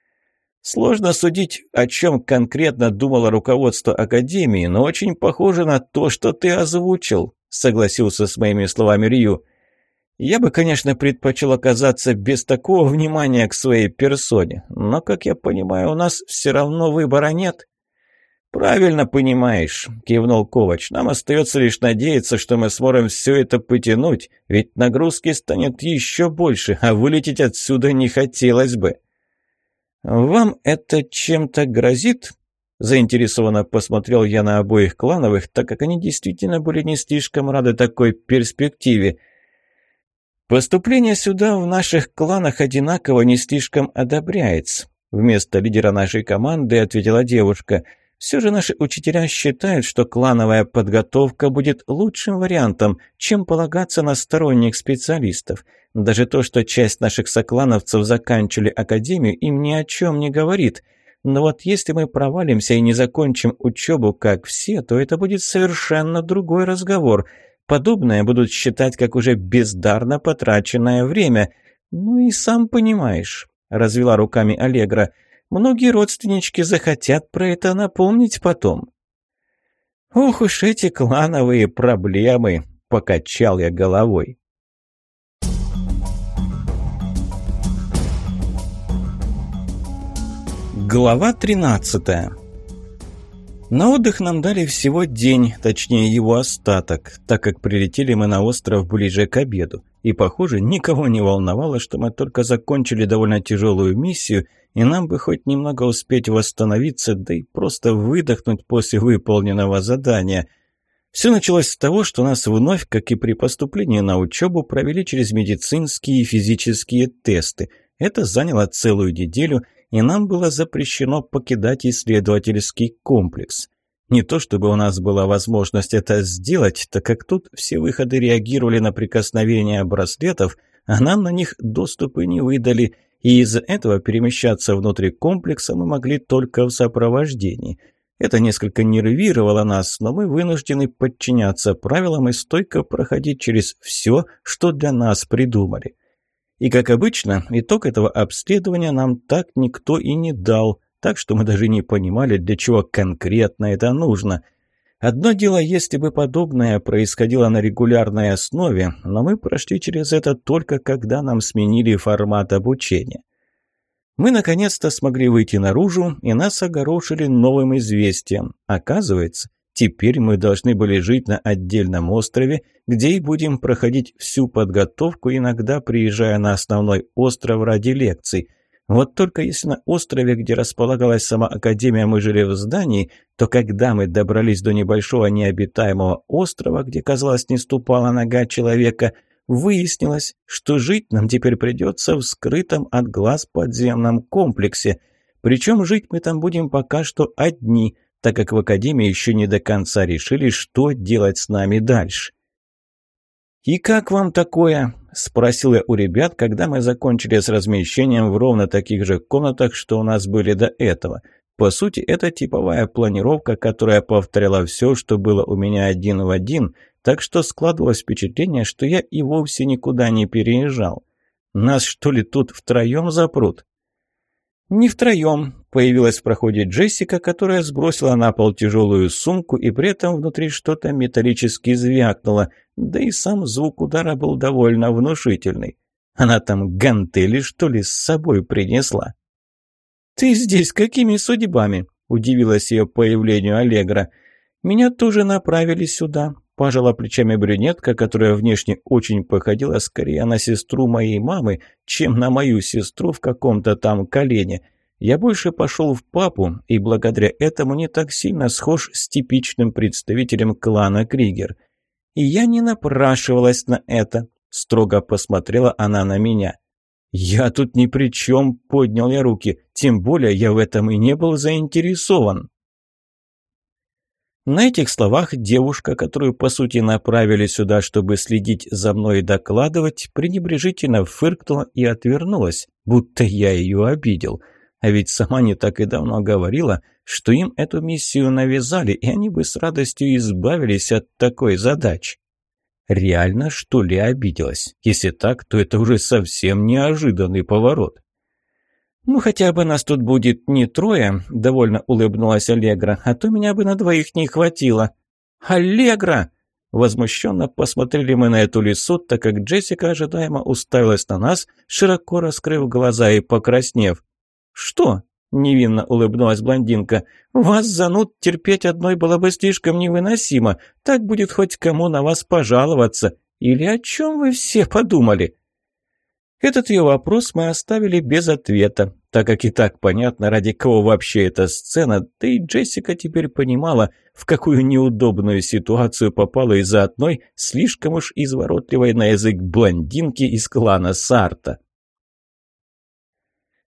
Сложно судить, о чем конкретно думало руководство Академии, но очень похоже на то, что ты озвучил, согласился с моими словами Рью. Я бы, конечно, предпочел оказаться без такого внимания к своей персоне, но, как я понимаю, у нас все равно выбора нет. «Правильно понимаешь», – кивнул Ковач. «Нам остается лишь надеяться, что мы сможем все это потянуть, ведь нагрузки станет еще больше, а вылететь отсюда не хотелось бы». «Вам это чем-то грозит?» – заинтересованно посмотрел я на обоих клановых, так как они действительно были не слишком рады такой перспективе. «Поступление сюда в наших кланах одинаково не слишком одобряется», – вместо лидера нашей команды ответила девушка. Все же наши учителя считают, что клановая подготовка будет лучшим вариантом, чем полагаться на сторонних специалистов. Даже то, что часть наших соклановцев заканчивали академию, им ни о чем не говорит. Но вот если мы провалимся и не закончим учебу, как все, то это будет совершенно другой разговор. Подобное будут считать как уже бездарно потраченное время. Ну и сам понимаешь, развела руками Аллегра. Многие родственнички захотят про это напомнить потом. Ох уж эти клановые проблемы, покачал я головой. Глава тринадцатая. На отдых нам дали всего день, точнее его остаток, так как прилетели мы на остров ближе к обеду. И, похоже, никого не волновало, что мы только закончили довольно тяжелую миссию, и нам бы хоть немного успеть восстановиться, да и просто выдохнуть после выполненного задания. Все началось с того, что нас вновь, как и при поступлении на учебу, провели через медицинские и физические тесты. Это заняло целую неделю, и нам было запрещено покидать исследовательский комплекс. Не то чтобы у нас была возможность это сделать, так как тут все выходы реагировали на прикосновение браслетов, а нам на них доступы не выдали, и из-за этого перемещаться внутри комплекса мы могли только в сопровождении. Это несколько нервировало нас, но мы вынуждены подчиняться правилам и стойко проходить через все, что для нас придумали. И, как обычно, итог этого обследования нам так никто и не дал, так что мы даже не понимали, для чего конкретно это нужно. Одно дело, если бы подобное происходило на регулярной основе, но мы прошли через это только когда нам сменили формат обучения. Мы наконец-то смогли выйти наружу, и нас огорошили новым известием. Оказывается, теперь мы должны были жить на отдельном острове, где и будем проходить всю подготовку, иногда приезжая на основной остров ради лекций. Вот только если на острове, где располагалась сама академия, мы жили в здании, то когда мы добрались до небольшого необитаемого острова, где, казалось, не ступала нога человека, выяснилось, что жить нам теперь придется в скрытом от глаз подземном комплексе. Причем жить мы там будем пока что одни, так как в академии еще не до конца решили, что делать с нами дальше. «И как вам такое?» – спросил я у ребят, когда мы закончили с размещением в ровно таких же комнатах, что у нас были до этого. По сути, это типовая планировка, которая повторяла все, что было у меня один в один, так что складывалось впечатление, что я и вовсе никуда не переезжал. Нас, что ли, тут втроем запрут? Не втроем. Появилась в проходе Джессика, которая сбросила на пол тяжелую сумку, и при этом внутри что-то металлически звякнуло, да и сам звук удара был довольно внушительный. Она там гантели, что ли, с собой принесла? «Ты здесь какими судьбами?» – удивилась ее появлению Аллегра. «Меня тоже направили сюда», – пожала плечами брюнетка, которая внешне очень походила скорее на сестру моей мамы, чем на мою сестру в каком-то там колене. Я больше пошел в папу, и благодаря этому не так сильно схож с типичным представителем клана Кригер. И я не напрашивалась на это, строго посмотрела она на меня. «Я тут ни при чем», – поднял я руки, тем более я в этом и не был заинтересован. На этих словах девушка, которую по сути направили сюда, чтобы следить за мной и докладывать, пренебрежительно фыркнула и отвернулась, будто я ее обидел. А ведь сама не так и давно говорила, что им эту миссию навязали, и они бы с радостью избавились от такой задачи. Реально, что ли, обиделась? Если так, то это уже совсем неожиданный поворот. «Ну, хотя бы нас тут будет не трое», — довольно улыбнулась Аллегра, «а то меня бы на двоих не хватило». «Аллегра!» Возмущенно посмотрели мы на эту лису, так как Джессика ожидаемо уставилась на нас, широко раскрыв глаза и покраснев. «Что?» — невинно улыбнулась блондинка. «Вас, зануд, терпеть одной было бы слишком невыносимо. Так будет хоть кому на вас пожаловаться. Или о чем вы все подумали?» Этот ее вопрос мы оставили без ответа, так как и так понятно, ради кого вообще эта сцена, да и Джессика теперь понимала, в какую неудобную ситуацию попала из-за одной слишком уж изворотливой на язык блондинки из клана Сарта.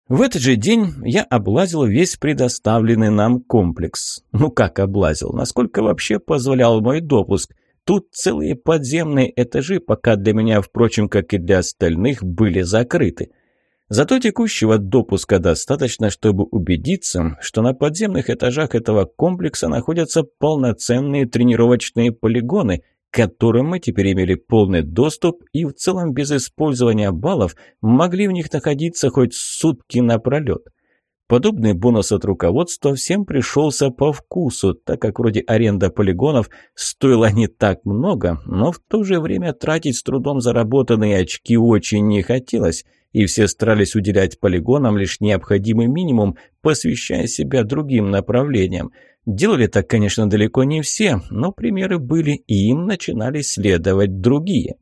В этот же день я облазил весь предоставленный нам комплекс. Ну как облазил? Насколько вообще позволял мой допуск? Тут целые подземные этажи, пока для меня, впрочем, как и для остальных, были закрыты. Зато текущего допуска достаточно, чтобы убедиться, что на подземных этажах этого комплекса находятся полноценные тренировочные полигоны, к которым мы теперь имели полный доступ и в целом без использования баллов могли в них находиться хоть сутки напролет. Подобный бонус от руководства всем пришелся по вкусу, так как вроде аренда полигонов стоила не так много, но в то же время тратить с трудом заработанные очки очень не хотелось, и все старались уделять полигонам лишь необходимый минимум, посвящая себя другим направлениям. Делали так, конечно, далеко не все, но примеры были, и им начинали следовать другие.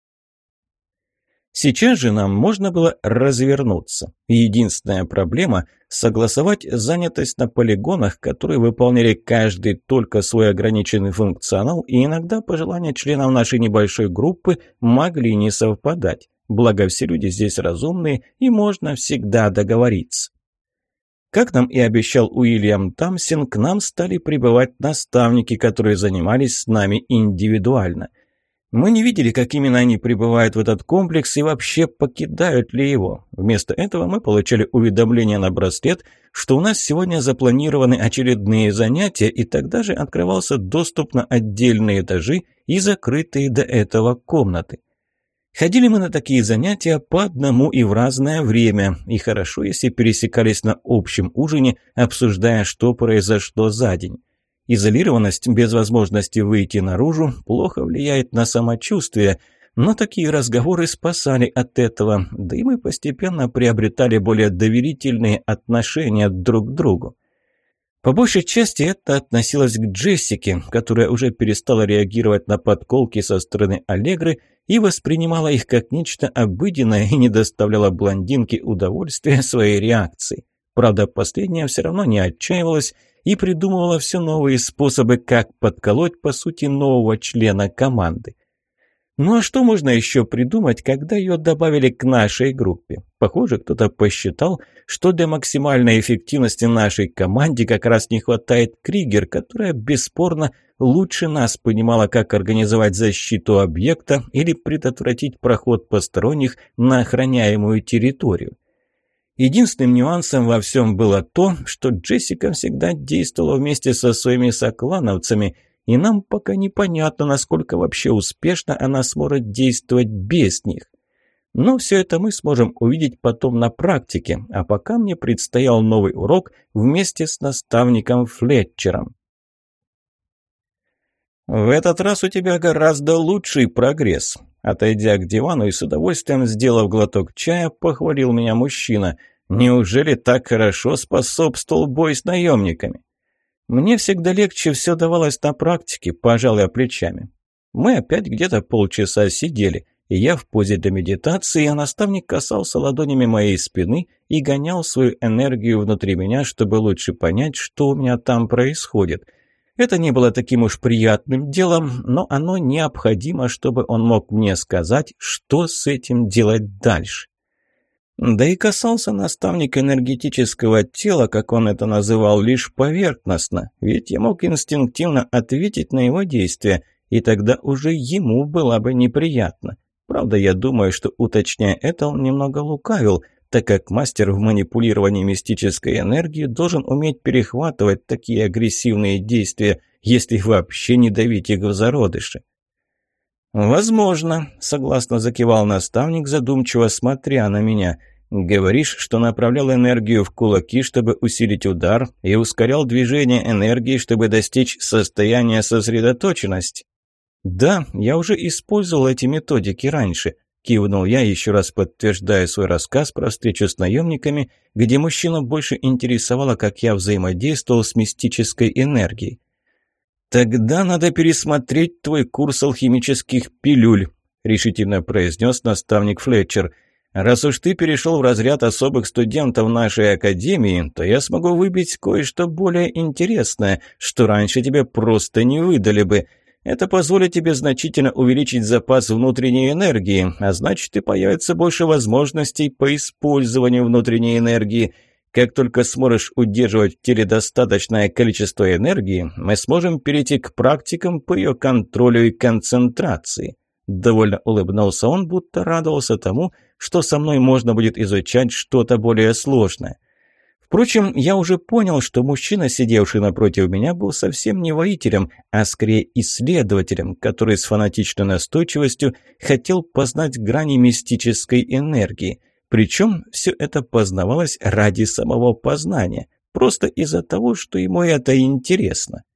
Сейчас же нам можно было развернуться. Единственная проблема – согласовать занятость на полигонах, которые выполняли каждый только свой ограниченный функционал, и иногда пожелания членов нашей небольшой группы могли не совпадать. Благо все люди здесь разумные, и можно всегда договориться. Как нам и обещал Уильям Тамсин, к нам стали прибывать наставники, которые занимались с нами индивидуально. Мы не видели, как именно они прибывают в этот комплекс и вообще покидают ли его. Вместо этого мы получали уведомление на браслет, что у нас сегодня запланированы очередные занятия, и тогда же открывался доступ на отдельные этажи и закрытые до этого комнаты. Ходили мы на такие занятия по одному и в разное время, и хорошо, если пересекались на общем ужине, обсуждая, что произошло за день. Изолированность без возможности выйти наружу плохо влияет на самочувствие, но такие разговоры спасали от этого, да и мы постепенно приобретали более доверительные отношения друг к другу. По большей части это относилось к Джессике, которая уже перестала реагировать на подколки со стороны Аллегры и воспринимала их как нечто обыденное и не доставляла блондинке удовольствия своей реакции. Правда, последняя все равно не отчаивалась и придумывала все новые способы, как подколоть, по сути, нового члена команды. Ну а что можно еще придумать, когда ее добавили к нашей группе? Похоже, кто-то посчитал, что для максимальной эффективности нашей команде как раз не хватает Кригер, которая бесспорно лучше нас понимала, как организовать защиту объекта или предотвратить проход посторонних на охраняемую территорию. Единственным нюансом во всем было то, что Джессика всегда действовала вместе со своими соклановцами, и нам пока непонятно, насколько вообще успешно она сможет действовать без них. Но все это мы сможем увидеть потом на практике, а пока мне предстоял новый урок вместе с наставником Флетчером. «В этот раз у тебя гораздо лучший прогресс», – отойдя к дивану и с удовольствием сделав глоток чая, похвалил меня мужчина. «Неужели так хорошо способствовал бой с наемниками?» Мне всегда легче все давалось на практике, пожал я плечами. Мы опять где-то полчаса сидели, и я в позе для медитации, а наставник касался ладонями моей спины и гонял свою энергию внутри меня, чтобы лучше понять, что у меня там происходит. Это не было таким уж приятным делом, но оно необходимо, чтобы он мог мне сказать, что с этим делать дальше. Да и касался наставник энергетического тела, как он это называл, лишь поверхностно, ведь я мог инстинктивно ответить на его действия, и тогда уже ему было бы неприятно. Правда, я думаю, что, уточняя это, он немного лукавил, так как мастер в манипулировании мистической энергией должен уметь перехватывать такие агрессивные действия, если вообще не давить их в зародыше. «Возможно», — согласно закивал наставник, задумчиво смотря на меня. «Говоришь, что направлял энергию в кулаки, чтобы усилить удар, и ускорял движение энергии, чтобы достичь состояния сосредоточенности?» «Да, я уже использовал эти методики раньше», — кивнул я, еще раз подтверждая свой рассказ про встречу с наемниками, где мужчину больше интересовало, как я взаимодействовал с мистической энергией. «Тогда надо пересмотреть твой курс алхимических пилюль», – решительно произнес наставник Флетчер. «Раз уж ты перешел в разряд особых студентов нашей академии, то я смогу выбить кое-что более интересное, что раньше тебе просто не выдали бы. Это позволит тебе значительно увеличить запас внутренней энергии, а значит и появится больше возможностей по использованию внутренней энергии. Как только сможешь удерживать в теле достаточное количество энергии, мы сможем перейти к практикам по ее контролю и концентрации». Довольно улыбнулся он, будто радовался тому, что со мной можно будет изучать что-то более сложное. Впрочем, я уже понял, что мужчина, сидевший напротив меня, был совсем не воителем, а скорее исследователем, который с фанатичной настойчивостью хотел познать грани мистической энергии. Причем все это познавалось ради самого познания, просто из-за того, что ему это интересно.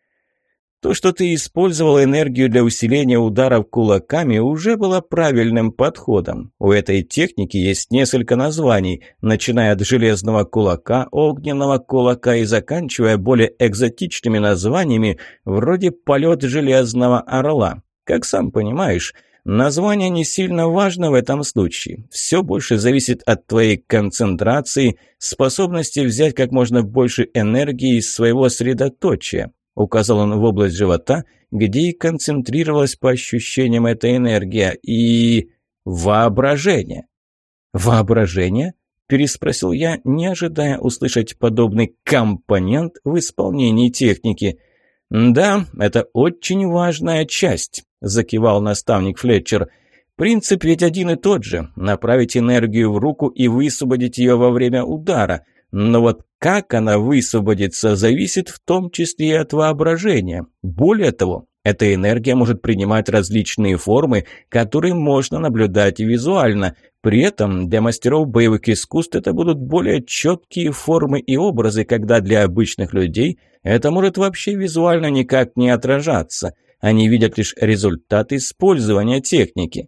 То, что ты использовал энергию для усиления ударов кулаками, уже было правильным подходом. У этой техники есть несколько названий, начиная от железного кулака, огненного кулака и заканчивая более экзотичными названиями, вроде «полет железного орла». Как сам понимаешь, название не сильно важно в этом случае. Все больше зависит от твоей концентрации, способности взять как можно больше энергии из своего средоточия. Указал он в область живота, где и концентрировалась по ощущениям эта энергия, и воображение. «Воображение?» – переспросил я, не ожидая услышать подобный компонент в исполнении техники. «Да, это очень важная часть», – закивал наставник Флетчер. «Принцип ведь один и тот же – направить энергию в руку и высвободить ее во время удара. Но вот как она высвободится, зависит в том числе и от воображения. Более того, эта энергия может принимать различные формы, которые можно наблюдать визуально. При этом для мастеров боевых искусств это будут более четкие формы и образы, когда для обычных людей это может вообще визуально никак не отражаться. Они видят лишь результат использования техники.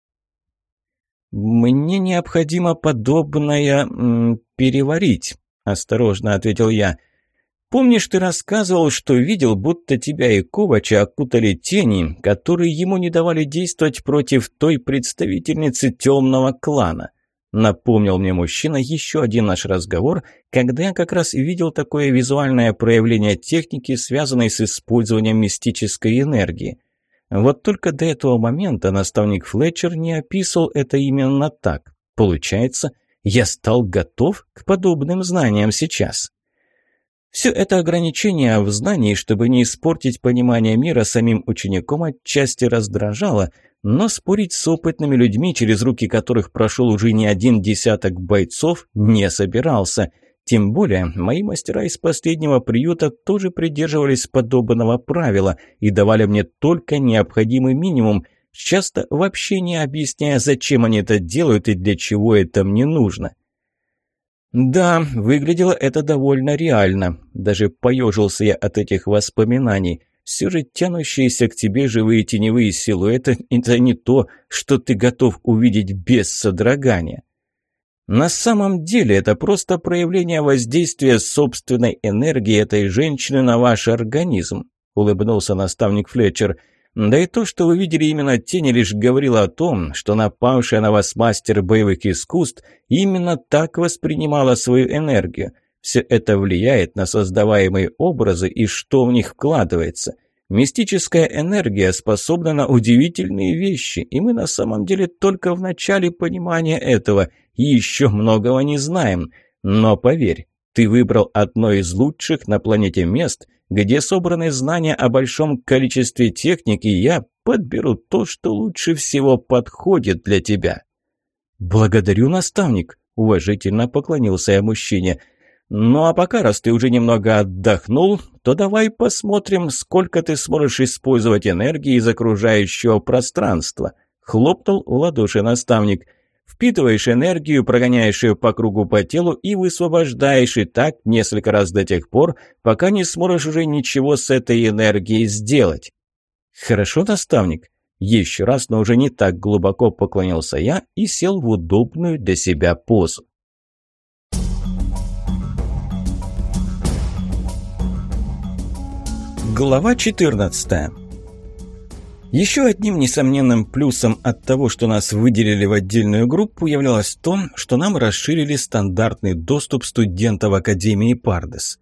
«Мне необходимо подобное м, переварить», – осторожно ответил я. «Помнишь, ты рассказывал, что видел, будто тебя и Ковача окутали тени, которые ему не давали действовать против той представительницы темного клана?» Напомнил мне мужчина еще один наш разговор, когда я как раз видел такое визуальное проявление техники, связанной с использованием мистической энергии. Вот только до этого момента наставник Флетчер не описывал это именно так. Получается, я стал готов к подобным знаниям сейчас. Все это ограничение в знании, чтобы не испортить понимание мира самим учеником, отчасти раздражало, но спорить с опытными людьми, через руки которых прошел уже не один десяток бойцов, не собирался. Тем более, мои мастера из последнего приюта тоже придерживались подобного правила и давали мне только необходимый минимум, часто вообще не объясняя, зачем они это делают и для чего это мне нужно. Да, выглядело это довольно реально. Даже поежился я от этих воспоминаний. Все же тянущиеся к тебе живые теневые силуэты – это не то, что ты готов увидеть без содрогания. На самом деле это просто проявление воздействия собственной энергии этой женщины на ваш организм, улыбнулся наставник Флетчер. Да и то, что вы видели именно тени, лишь говорило о том, что напавшая на вас мастер боевых искусств именно так воспринимала свою энергию. Все это влияет на создаваемые образы и что в них вкладывается. Мистическая энергия способна на удивительные вещи, и мы на самом деле только в начале понимания этого и еще многого не знаем. Но поверь, ты выбрал одно из лучших на планете мест, где собраны знания о большом количестве техник, и я подберу то, что лучше всего подходит для тебя. «Благодарю, наставник», – уважительно поклонился я мужчине. «Ну а пока, раз ты уже немного отдохнул, то давай посмотрим, сколько ты сможешь использовать энергии из окружающего пространства», – хлопнул в ладоши наставник. «Впитываешь энергию, прогоняешь ее по кругу по телу и высвобождаешь, и так несколько раз до тех пор, пока не сможешь уже ничего с этой энергией сделать». «Хорошо, наставник». Еще раз, но уже не так глубоко поклонился я и сел в удобную для себя позу. Глава четырнадцатая. Еще одним несомненным плюсом от того, что нас выделили в отдельную группу, являлось то, что нам расширили стандартный доступ студентов Академии Пардес.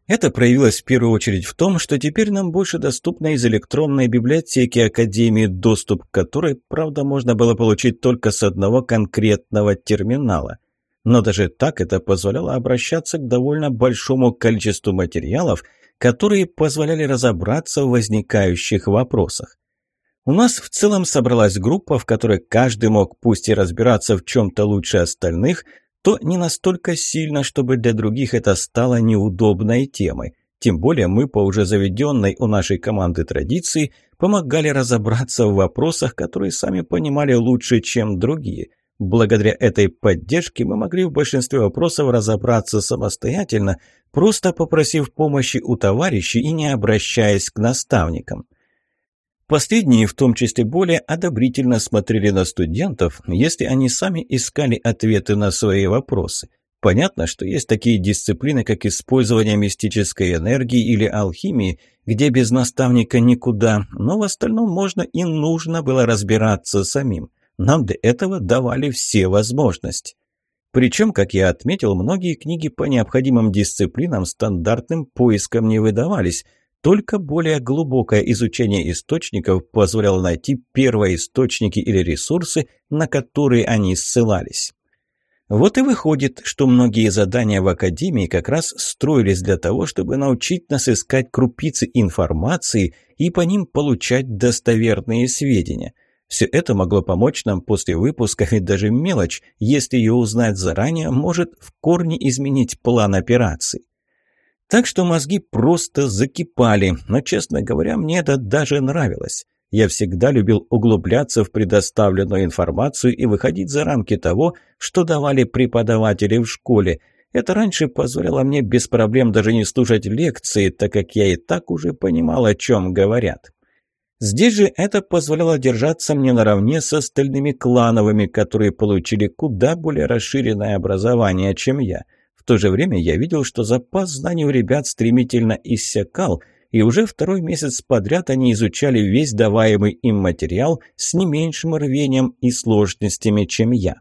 Это проявилось в первую очередь в том, что теперь нам больше доступна из электронной библиотеки Академии, доступ к которой, правда, можно было получить только с одного конкретного терминала. Но даже так это позволяло обращаться к довольно большому количеству материалов, которые позволяли разобраться в возникающих вопросах. У нас в целом собралась группа, в которой каждый мог пусть и разбираться в чем-то лучше остальных, то не настолько сильно, чтобы для других это стало неудобной темой. Тем более мы по уже заведенной у нашей команды традиции помогали разобраться в вопросах, которые сами понимали лучше, чем другие. Благодаря этой поддержке мы могли в большинстве вопросов разобраться самостоятельно, просто попросив помощи у товарищей и не обращаясь к наставникам. Последние, в том числе, более одобрительно смотрели на студентов, если они сами искали ответы на свои вопросы. Понятно, что есть такие дисциплины, как использование мистической энергии или алхимии, где без наставника никуда, но в остальном можно и нужно было разбираться самим. Нам для этого давали все возможности. Причем, как я отметил, многие книги по необходимым дисциплинам стандартным поиском не выдавались. Только более глубокое изучение источников позволяло найти первоисточники или ресурсы, на которые они ссылались. Вот и выходит, что многие задания в Академии как раз строились для того, чтобы научить нас искать крупицы информации и по ним получать достоверные сведения. Все это могло помочь нам после выпуска, ведь даже мелочь, если ее узнать заранее, может в корне изменить план операции. Так что мозги просто закипали, но, честно говоря, мне это даже нравилось. Я всегда любил углубляться в предоставленную информацию и выходить за рамки того, что давали преподаватели в школе. Это раньше позволяло мне без проблем даже не слушать лекции, так как я и так уже понимал, о чем говорят. Здесь же это позволяло держаться мне наравне с остальными клановыми, которые получили куда более расширенное образование, чем я. В то же время я видел, что запас знаний у ребят стремительно иссякал, и уже второй месяц подряд они изучали весь даваемый им материал с не меньшим рвением и сложностями, чем я.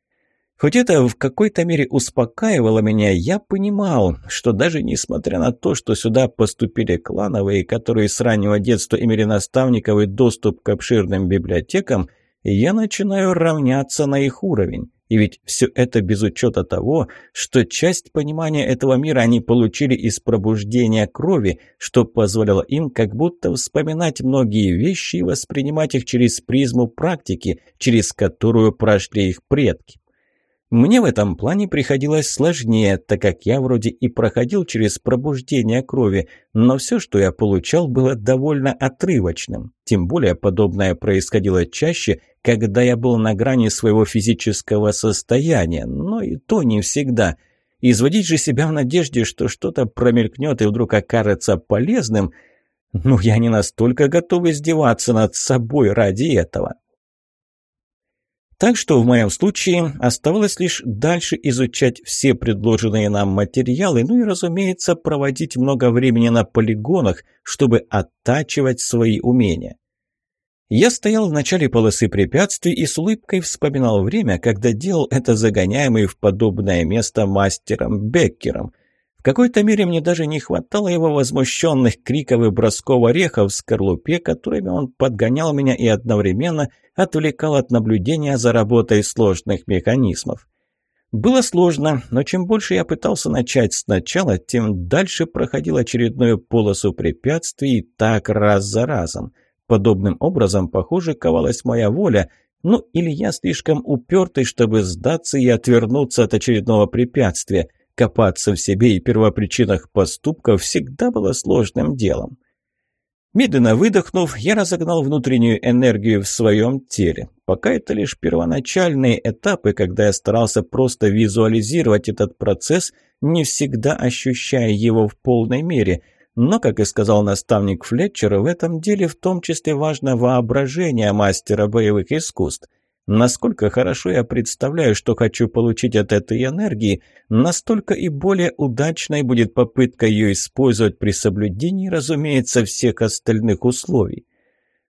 Хоть это в какой-то мере успокаивало меня, я понимал, что даже несмотря на то, что сюда поступили клановые, которые с раннего детства имели наставников и доступ к обширным библиотекам, я начинаю равняться на их уровень. И ведь все это без учета того, что часть понимания этого мира они получили из пробуждения крови, что позволяло им как будто вспоминать многие вещи и воспринимать их через призму практики, через которую прошли их предки. Мне в этом плане приходилось сложнее, так как я вроде и проходил через пробуждение крови, но все, что я получал, было довольно отрывочным. Тем более подобное происходило чаще, когда я был на грани своего физического состояния, но и то не всегда. Изводить же себя в надежде, что что-то промелькнет и вдруг окажется полезным, ну я не настолько готов издеваться над собой ради этого. Так что в моем случае оставалось лишь дальше изучать все предложенные нам материалы, ну и, разумеется, проводить много времени на полигонах, чтобы оттачивать свои умения. Я стоял в начале полосы препятствий и с улыбкой вспоминал время, когда делал это загоняемый в подобное место мастером Беккером. В какой-то мере мне даже не хватало его возмущенных криков и бросков орехов в скорлупе, которыми он подгонял меня и одновременно отвлекал от наблюдения за работой сложных механизмов. Было сложно, но чем больше я пытался начать сначала, тем дальше проходил очередную полосу препятствий, и так раз за разом. Подобным образом, похоже, ковалась моя воля, ну или я слишком упертый, чтобы сдаться и отвернуться от очередного препятствия. Копаться в себе и первопричинах поступков всегда было сложным делом. Медленно выдохнув, я разогнал внутреннюю энергию в своем теле. Пока это лишь первоначальные этапы, когда я старался просто визуализировать этот процесс, не всегда ощущая его в полной мере. Но, как и сказал наставник Флетчер, в этом деле в том числе важно воображение мастера боевых искусств. Насколько хорошо я представляю, что хочу получить от этой энергии, настолько и более удачной будет попытка ее использовать при соблюдении, разумеется, всех остальных условий.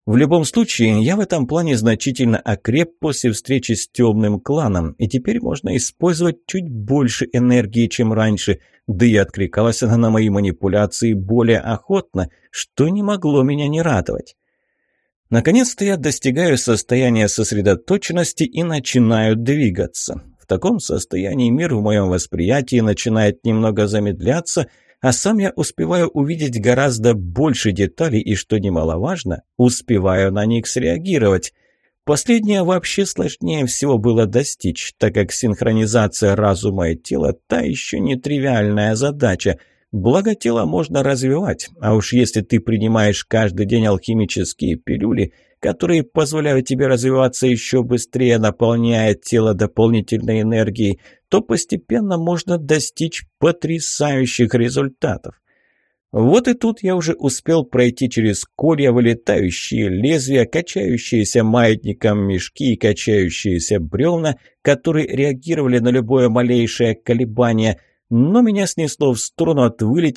В любом случае, я в этом плане значительно окреп после встречи с темным кланом, и теперь можно использовать чуть больше энергии, чем раньше, да и откликалась она на мои манипуляции более охотно, что не могло меня не радовать. Наконец-то я достигаю состояния сосредоточенности и начинаю двигаться. В таком состоянии мир в моем восприятии начинает немного замедляться, а сам я успеваю увидеть гораздо больше деталей и, что немаловажно, успеваю на них среагировать. Последнее вообще сложнее всего было достичь, так как синхронизация разума и тела – та еще нетривиальная задача. Благо тело можно развивать, а уж если ты принимаешь каждый день алхимические пилюли, которые позволяют тебе развиваться еще быстрее, наполняя тело дополнительной энергией, то постепенно можно достичь потрясающих результатов. Вот и тут я уже успел пройти через колья, вылетающие лезвия, качающиеся маятником мешки и качающиеся бревна, которые реагировали на любое малейшее колебание, но меня снесло в сторону от вылетевшего